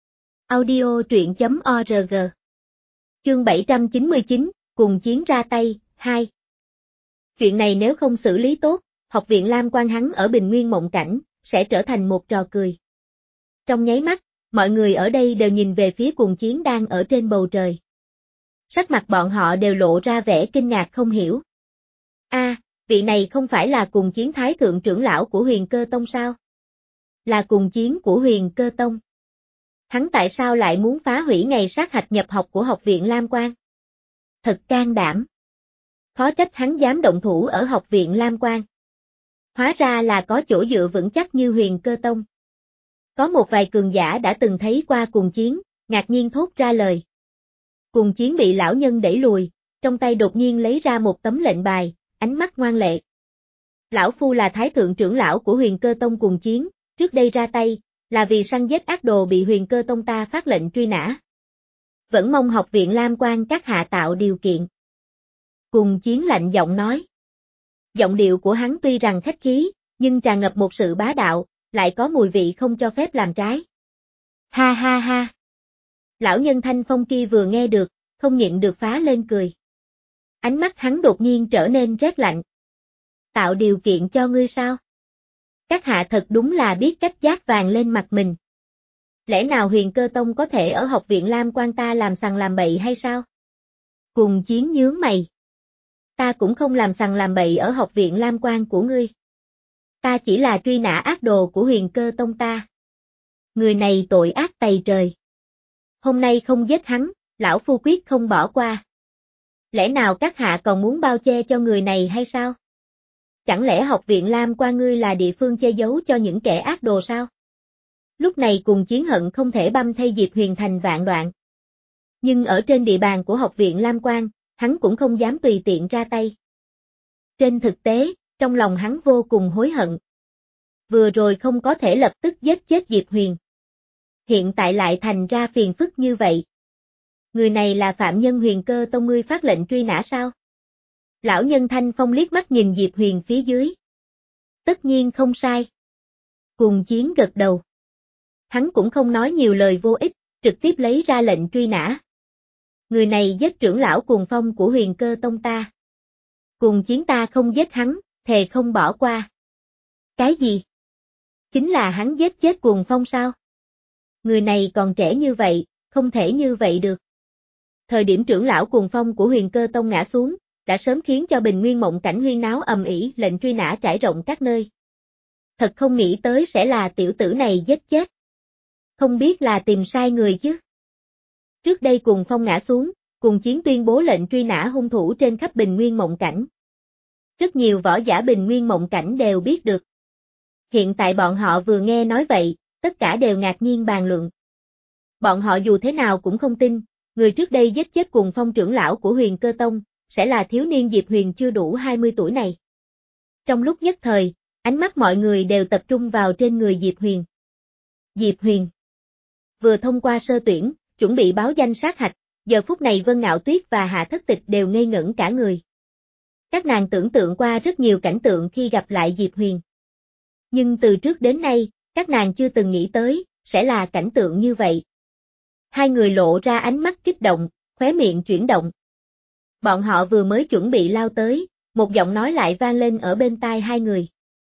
Audio truyện chấm org. Chương bảy trăm chín mươi chín, cùng chiến ra tay, hai. Chuyện này nếu không xử lý tốt, học viện Lam Quan hắn ở Bình Nguyên Mộng Cảnh, sẽ trở thành một trò cười. Trong nháy mắt, mọi người ở đây đều nhìn về phía cùng chiến đang ở trên bầu trời. Sắc mặt bọn họ đều lộ ra vẻ kinh ngạc không hiểu. A, à, vị này không phải là cùng chiến thái thượng trưởng lão của Huyền Cơ Tông sao? Là cùng chiến của Huyền Cơ Tông. Hắn tại sao lại muốn phá hủy ngày sát hạch nhập học của học viện Lam Quan? Thật can đảm. Khó trách hắn dám động thủ ở học viện Lam Quan. Hóa ra là có chỗ dựa vững chắc như Huyền Cơ Tông. Có một vài cường giả đã từng thấy qua cùng chiến, ngạc nhiên thốt ra lời. Cùng chiến bị lão nhân đẩy lùi, trong tay đột nhiên lấy ra một tấm lệnh bài, ánh mắt ngoan lệ. Lão phu là thái thượng trưởng lão của Huyền Cơ Tông cùng chiến, trước đây ra tay, là vì săn giết ác đồ bị Huyền Cơ Tông ta phát lệnh truy nã. Vẫn mong học viện Lam Quan các hạ tạo điều kiện. Cùng chiến lạnh giọng nói. Giọng điệu của hắn tuy rằng khách khí, nhưng tràn ngập một sự bá đạo, lại có mùi vị không cho phép làm trái. Ha ha ha. Lão nhân thanh phong kia vừa nghe được, không nhịn được phá lên cười. Ánh mắt hắn đột nhiên trở nên rét lạnh. Tạo điều kiện cho ngươi sao? Các hạ thật đúng là biết cách dát vàng lên mặt mình. Lẽ nào Huyền Cơ Tông có thể ở học viện Lam Quan ta làm sằng làm bậy hay sao? Cùng chiến nhướng mày. Ta cũng không làm sằng làm bậy ở học viện Lam Quan của ngươi. Ta chỉ là truy nã ác đồ của Huyền Cơ Tông ta. Người này tội ác tày trời. Hôm nay không giết hắn, lão phu quyết không bỏ qua. Lẽ nào các hạ còn muốn bao che cho người này hay sao? Chẳng lẽ học viện Lam Quan ngươi là địa phương che giấu cho những kẻ ác đồ sao? Lúc này cùng chiến hận không thể băm thay Diệp Huyền thành vạn đoạn. Nhưng ở trên địa bàn của học viện Lam Quan, hắn cũng không dám tùy tiện ra tay. Trên thực tế, trong lòng hắn vô cùng hối hận. Vừa rồi không có thể lập tức giết chết Diệp Huyền. Hiện tại lại thành ra phiền phức như vậy. Người này là phạm nhân Huyền Cơ Tông ngươi phát lệnh truy nã sao? Lão nhân thanh phong liếc mắt nhìn Diệp Huyền phía dưới. Tất nhiên không sai. Cùng chiến gật đầu. Hắn cũng không nói nhiều lời vô ích, trực tiếp lấy ra lệnh truy nã. Người này giết trưởng lão Cuồng Phong của Huyền Cơ Tông ta. Cùng chiến ta không giết hắn, thề không bỏ qua. Cái gì? Chính là hắn giết chết Cuồng Phong sao? Người này còn trẻ như vậy, không thể như vậy được. Thời điểm trưởng lão Cuồng Phong của Huyền Cơ Tông ngã xuống, đã sớm khiến cho Bình Nguyên Mộng Cảnh huyên náo ầm ĩ, lệnh truy nã trải rộng các nơi. Thật không nghĩ tới sẽ là tiểu tử này giết chết. Không biết là tìm sai người chứ. Trước đây Cuồng Phong ngã xuống, Cùng chiến tuyên bố lệnh truy nã hung thủ trên khắp Bình Nguyên Mộng Cảnh. Rất nhiều võ giả Bình Nguyên Mộng Cảnh đều biết được. Hiện tại bọn họ vừa nghe nói vậy, tất cả đều ngạc nhiên bàn luận. Bọn họ dù thế nào cũng không tin, người trước đây giết chết Cuồng Phong trưởng lão của Huyền Cơ Tông, sẽ là thiếu niên Diệp Huyền chưa đủ hai mươi tuổi này. Trong lúc nhất thời, ánh mắt mọi người đều tập trung vào trên người Diệp Huyền. Diệp Huyền vừa thông qua sơ tuyển, chuẩn bị báo danh sát hạch, giờ phút này Vân Ngạo Tuyết và Hạ Thất Tịch đều ngây ngẩn cả người. Các nàng tưởng tượng qua rất nhiều cảnh tượng khi gặp lại Diệp Huyền. Nhưng từ trước đến nay, các nàng chưa từng nghĩ tới, sẽ là cảnh tượng như vậy. Hai người lộ ra ánh mắt kích động, khóe miệng chuyển động. Bọn họ vừa mới chuẩn bị lao tới, một giọng nói lại vang lên ở bên tai hai người.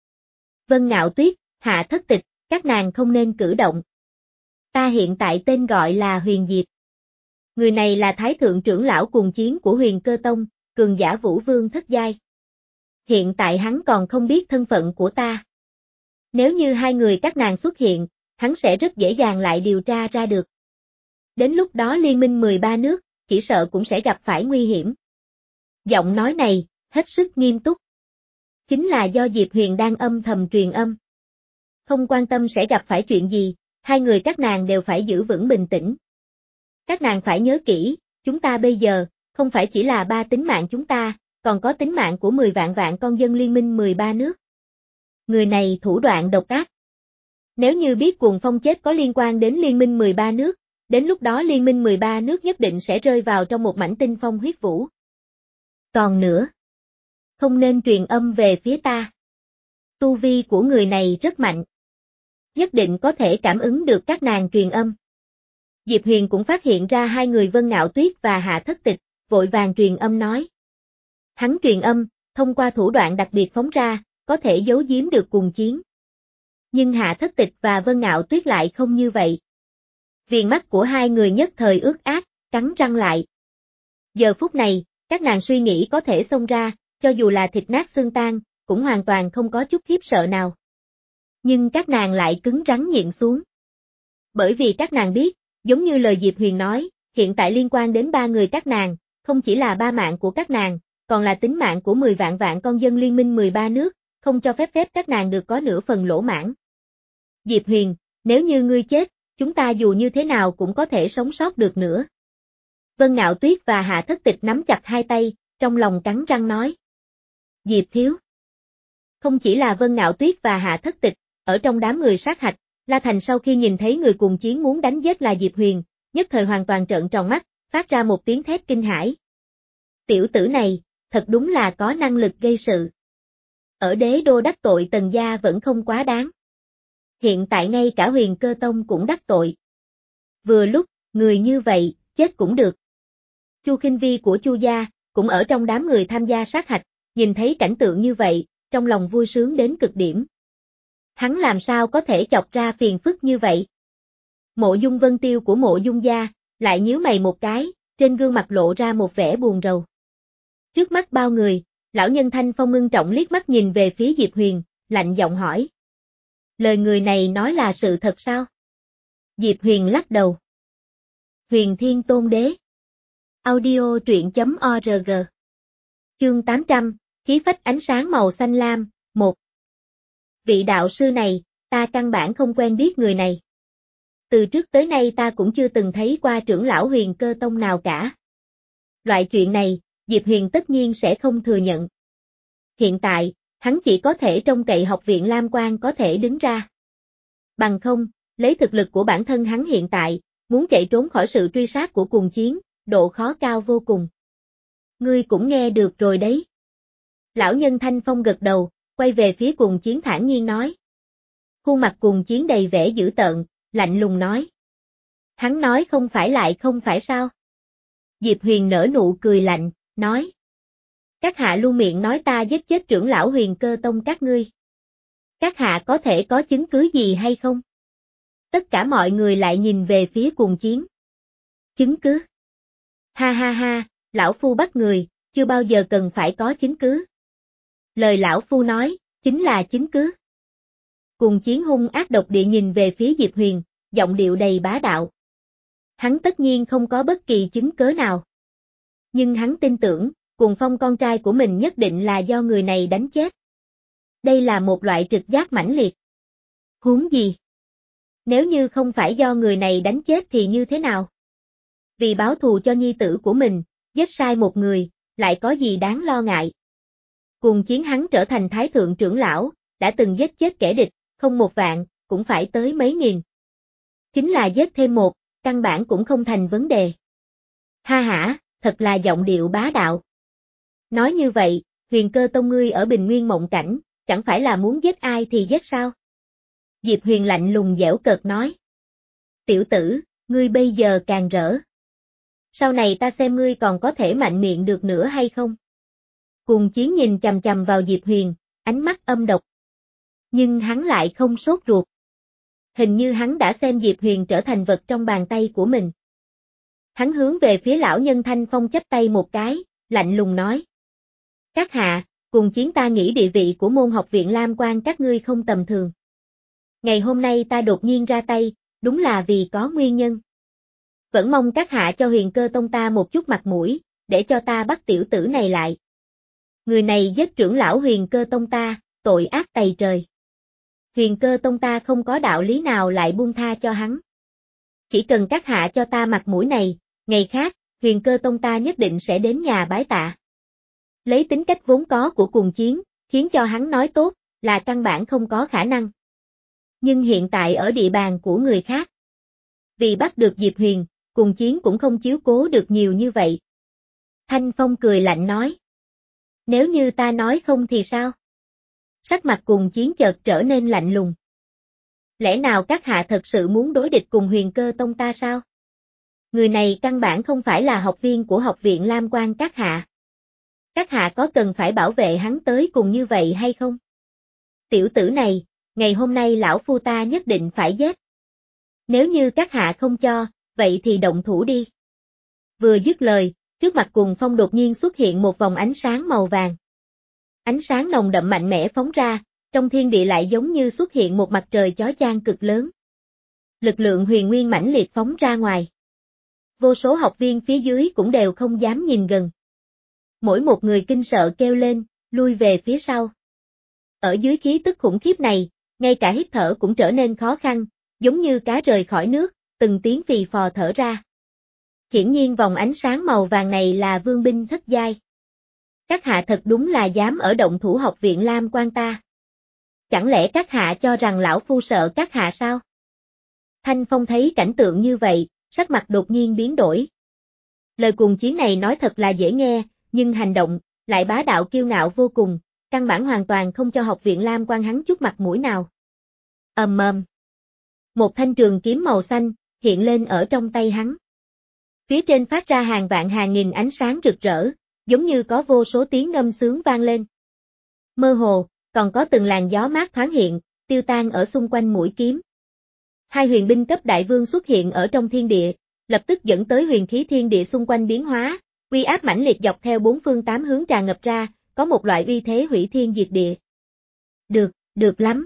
Vân Ngạo Tuyết, Hạ Thất Tịch, các nàng không nên cử động. Ta hiện tại tên gọi là Huyền Diệp. Người này là Thái Thượng trưởng lão cùng chiến của Huyền Cơ Tông, cường giả Vũ Vương thất giai. Hiện tại hắn còn không biết thân phận của ta. Nếu như hai người các nàng xuất hiện, hắn sẽ rất dễ dàng lại điều tra ra được. Đến lúc đó liên minh mười ba nước, chỉ sợ cũng sẽ gặp phải nguy hiểm. Giọng nói này, hết sức nghiêm túc. Chính là do Diệp Huyền đang âm thầm truyền âm. Không quan tâm sẽ gặp phải chuyện gì, hai người các nàng đều phải giữ vững bình tĩnh. Các nàng phải nhớ kỹ, chúng ta bây giờ, không phải chỉ là ba tính mạng chúng ta, còn có tính mạng của mười vạn vạn con dân liên minh mười ba nước. Người này thủ đoạn độc ác. Nếu như biết Cuồng Phong chết có liên quan đến liên minh mười ba nước, đến lúc đó liên minh mười ba nước nhất định sẽ rơi vào trong một mảnh tinh phong huyết vũ. Còn nữa, không nên truyền âm về phía ta. Tu vi của người này rất mạnh. Nhất định có thể cảm ứng được các nàng truyền âm. Diệp Huyền cũng phát hiện ra hai người Vân Ngạo Tuyết và Hạ Thất Tịch, vội vàng truyền âm nói. Hắn truyền âm, thông qua thủ đoạn đặc biệt phóng ra, có thể giấu giếm được cùng chiến. Nhưng Hạ Thất Tịch và Vân Ngạo Tuyết lại không như vậy. Viền mắt của hai người nhất thời ướt át, cắn răng lại. Giờ phút này, các nàng suy nghĩ có thể xông ra, cho dù là thịt nát xương tan, cũng hoàn toàn không có chút khiếp sợ nào. Nhưng các nàng lại cứng rắn nhịn xuống. Bởi vì các nàng biết, giống như lời Diệp Huyền nói, hiện tại liên quan đến ba người các nàng, không chỉ là ba mạng của các nàng, còn là tính mạng của mười vạn vạn con dân liên minh mười ba nước, không cho phép phép các nàng được có nửa phần lỗ mãn. Diệp Huyền, nếu như ngươi chết, chúng ta dù như thế nào cũng có thể sống sót được nữa. Vân Ngạo Tuyết và Hạ Thất Tịch nắm chặt hai tay, trong lòng cắn răng nói. Diệp thiếu. Không chỉ là Vân Ngạo Tuyết và Hạ Thất Tịch, ở trong đám người sát hạch, La Thành sau khi nhìn thấy người cùng chiến muốn đánh giết là Diệp Huyền, nhất thời hoàn toàn trợn tròn mắt, phát ra một tiếng thét kinh hãi. Tiểu tử này, thật đúng là có năng lực gây sự. Ở đế đô đắc tội Tần gia vẫn không quá đáng. Hiện tại ngay cả Huyền Cơ Tông cũng đắc tội. Vừa lúc, người như vậy, chết cũng được. Chu Khinh Vi của Chu gia, cũng ở trong đám người tham gia sát hạch, nhìn thấy cảnh tượng như vậy, trong lòng vui sướng đến cực điểm. Hắn làm sao có thể chọc ra phiền phức như vậy? Mộ Dung Vân Tiêu của Mộ Dung gia, lại nhíu mày một cái, trên gương mặt lộ ra một vẻ buồn rầu. Trước mắt bao người, lão nhân Thanh Phong ngưng trọng liếc mắt nhìn về phía Diệp Huyền, lạnh giọng hỏi. Lời người này nói là sự thật sao? Diệp Huyền lắc đầu. Huyền Thiên Tôn Đế. Audio truyện chấm org. Chương tám trăm, khí phách ánh sáng màu xanh lam, một. Vị đạo sư này, ta căn bản không quen biết người này. Từ trước tới nay ta cũng chưa từng thấy qua trưởng lão Huyền Cơ Tông nào cả. Loại chuyện này, Diệp Huyền tất nhiên sẽ không thừa nhận. Hiện tại, hắn chỉ có thể trông cậy học viện Lam Quang có thể đứng ra. Bằng không, lấy thực lực của bản thân hắn hiện tại, muốn chạy trốn khỏi sự truy sát của Cuồng Chiến, độ khó cao vô cùng. Ngươi cũng nghe được rồi đấy. Lão nhân Thanh Phong gật đầu, quay về phía Cuồng Chiến thản nhiên nói. Khuôn mặt Cuồng Chiến đầy vẻ dữ tợn, lạnh lùng nói. Hắn nói không phải lại không phải sao? Diệp Huyền nở nụ cười lạnh, nói. Các hạ luôn miệng nói ta giết chết trưởng lão Huyền Cơ Tông các ngươi. Các hạ có thể có chứng cứ gì hay không? Tất cả mọi người lại nhìn về phía Cuồng Chiến. Chứng cứ? Ha ha ha, lão phu bắt người, chưa bao giờ cần phải có chứng cứ. Lời lão phu nói, chính là chứng cứ. Cuồng Chiến hung ác độc địa nhìn về phía Diệp Huyền, giọng điệu đầy bá đạo. Hắn tất nhiên không có bất kỳ chứng cớ nào. Nhưng hắn tin tưởng, Cuồng Phong con trai của mình nhất định là do người này đánh chết. Đây là một loại trực giác mãnh liệt. Huống gì? Nếu như không phải do người này đánh chết thì như thế nào? Vì báo thù cho nhi tử của mình, giết sai một người, lại có gì đáng lo ngại? Cuồng Chiến hắn trở thành thái thượng trưởng lão, đã từng giết chết kẻ địch, không một vạn, cũng phải tới mấy nghìn. Chính là giết thêm một, căn bản cũng không thành vấn đề. Ha hả, thật là giọng điệu bá đạo. Nói như vậy, Huyền Cơ Tông ngươi ở Bình Nguyên Mộng Cảnh, chẳng phải là muốn giết ai thì giết sao? Diệp Huyền lạnh lùng dẻo cợt nói. Tiểu tử, ngươi bây giờ càng rỡ. Sau này ta xem ngươi còn có thể mạnh miệng được nữa hay không? Cuồng Chiến nhìn chằm chằm vào Diệp Huyền, ánh mắt âm độc. Nhưng hắn lại không sốt ruột. Hình như hắn đã xem Diệp Huyền trở thành vật trong bàn tay của mình. Hắn hướng về phía lão nhân Thanh Phong chắp tay một cái, lạnh lùng nói. Các hạ, Cuồng Chiến ta nghĩ địa vị của môn học viện Lam Quang các ngươi không tầm thường. Ngày hôm nay ta đột nhiên ra tay, đúng là vì có nguyên nhân. Vẫn mong các hạ cho Huyền Cơ Tông ta một chút mặt mũi, để cho ta bắt tiểu tử này lại. Người này giết trưởng lão Huyền Cơ Tông ta, tội ác tày trời. Huyền Cơ Tông ta không có đạo lý nào lại buông tha cho hắn. Chỉ cần các hạ cho ta mặt mũi này, ngày khác, Huyền Cơ Tông ta nhất định sẽ đến nhà bái tạ. Lấy tính cách vốn có của Cuồng Chiến, khiến cho hắn nói tốt, là căn bản không có khả năng. Nhưng hiện tại ở địa bàn của người khác. Vì bắt được Diệp Huyền, Cuồng Chiến cũng không chiếu cố được nhiều như vậy. Thanh Phong cười lạnh nói. Nếu như ta nói không thì sao? Sắc mặt Cuồng Chiến chợt trở nên lạnh lùng. Lẽ nào các hạ thật sự muốn đối địch cùng Huyền Cơ Tông ta sao? Người này căn bản không phải là học viên của học viện Lam Quang các hạ. Các hạ có cần phải bảo vệ hắn tới cùng như vậy hay không? Tiểu tử này, ngày hôm nay lão phu ta nhất định phải giết. Nếu như các hạ không cho, vậy thì động thủ đi. Vừa dứt lời, trước mặt Cuồng Phong đột nhiên xuất hiện một vòng ánh sáng màu vàng. Ánh sáng nồng đậm mạnh mẽ phóng ra, trong thiên địa lại giống như xuất hiện một mặt trời chói chang cực lớn. Lực lượng huyền nguyên mãnh liệt phóng ra ngoài. Vô số học viên phía dưới cũng đều không dám nhìn gần. Mỗi một người kinh sợ kêu lên, lui về phía sau. Ở dưới khí tức khủng khiếp này, ngay cả hít thở cũng trở nên khó khăn, giống như cá rời khỏi nước, từng tiếng phì phò thở ra. Hiển nhiên vòng ánh sáng màu vàng này là vương binh thất giai. Các hạ thật đúng là dám ở động thủ học viện Lam Quan ta. Chẳng lẽ các hạ cho rằng lão phu sợ các hạ sao? Thanh Phong thấy cảnh tượng như vậy, sắc mặt đột nhiên biến đổi. Lời cuồng chiến này nói thật là dễ nghe, nhưng hành động lại bá đạo kiêu ngạo vô cùng, căn bản hoàn toàn không cho học viện Lam Quan hắn chút mặt mũi nào. Ầm ầm. Một thanh trường kiếm màu xanh hiện lên ở trong tay hắn. Phía trên phát ra hàng vạn hàng nghìn ánh sáng rực rỡ, giống như có vô số tiếng ngâm sướng vang lên. Mơ hồ, còn có từng làn gió mát thoáng hiện, tiêu tan ở xung quanh mũi kiếm. Hai huyền binh cấp đại vương xuất hiện ở trong thiên địa, lập tức dẫn tới huyền khí thiên địa xung quanh biến hóa, uy áp mãnh liệt dọc theo bốn phương tám hướng tràn ngập ra, có một loại uy thế hủy thiên diệt địa. Được, được lắm.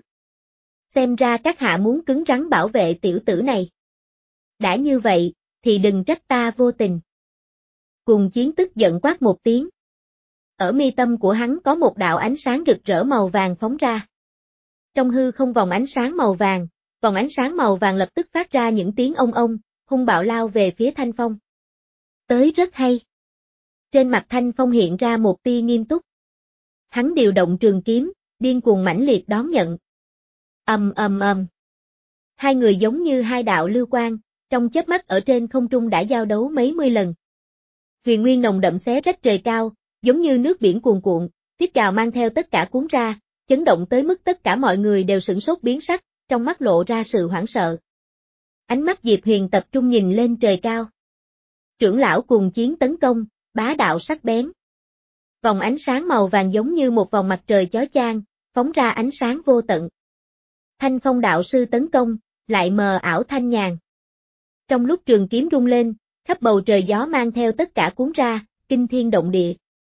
Xem ra các hạ muốn cứng rắn bảo vệ tiểu tử này. Đã như vậy, thì đừng trách ta vô tình. Cùng chiến tức giận quát một tiếng. Ở mi tâm của hắn có một đạo ánh sáng rực rỡ màu vàng phóng ra. Trong hư không vòng ánh sáng màu vàng, vòng ánh sáng màu vàng lập tức phát ra những tiếng ông ông, hung bạo lao về phía Thanh Phong. Tới rất hay. Trên mặt Thanh Phong hiện ra một tia nghiêm túc. Hắn điều động trường kiếm, điên cuồng mãnh liệt đón nhận. Ầm ầm ầm. Hai người giống như hai đạo lưu quang, trong chớp mắt ở trên không trung đã giao đấu mấy mươi lần. Huyền nguyên nồng đậm xé rách trời cao, giống như nước biển cuồn cuộn, rít gào mang theo tất cả cuốn ra, chấn động tới mức tất cả mọi người đều sửng sốt biến sắc, trong mắt lộ ra sự hoảng sợ. Ánh mắt Diệp Huyền tập trung nhìn lên trời cao. Trưởng lão cùng chiến tấn công, bá đạo sắc bén. Vòng ánh sáng màu vàng giống như một vòng mặt trời chói chang, phóng ra ánh sáng vô tận. Thanh Phong đạo sư tấn công, lại mờ ảo thanh nhàn. Trong lúc trường kiếm rung lên, khắp bầu trời gió mang theo tất cả cuốn ra, kinh thiên động địa.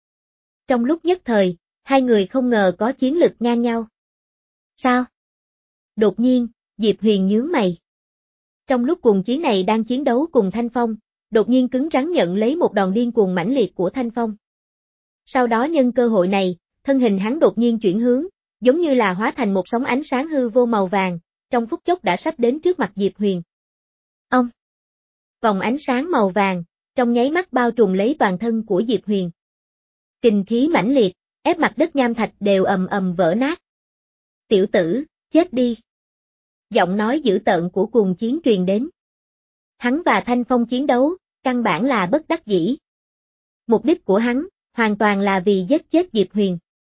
Trong lúc nhất thời, hai người không ngờ có chiến lực ngang nhau. Sao? Đột nhiên, Diệp Huyền nhướng mày. Trong lúc cùng chiến này đang chiến đấu cùng Thanh Phong, đột nhiên cứng rắn nhận lấy một đòn điên cuồng mãnh liệt của Thanh Phong. Sau đó nhân cơ hội này, thân hình hắn đột nhiên chuyển hướng, giống như là hóa thành một sóng ánh sáng hư vô màu vàng, trong phút chốc đã sắp đến trước mặt Diệp Huyền. Ông! Vòng ánh sáng màu vàng, trong nháy mắt bao trùm lấy toàn thân của Diệp Huyền. Kình khí mãnh liệt, ép mặt đất nham thạch đều ầm ầm vỡ nát. Tiểu tử, chết đi! Giọng nói dữ tợn của cuồng chiến truyền đến. Hắn và Thanh Phong chiến đấu, căn bản là bất đắc dĩ. Mục đích của hắn, hoàn toàn là vì giết chết Diệp Huyền.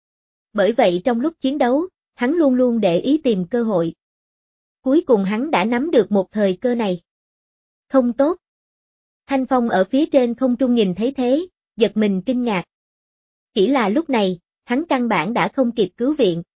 Bởi vậy trong lúc chiến đấu, hắn luôn luôn để ý tìm cơ hội. Cuối cùng hắn đã nắm được một thời cơ này. Không tốt. Thanh Phong ở phía trên không trung nhìn thấy thế, giật mình kinh ngạc. Chỉ là lúc này, hắn căn bản đã không kịp cứu viện.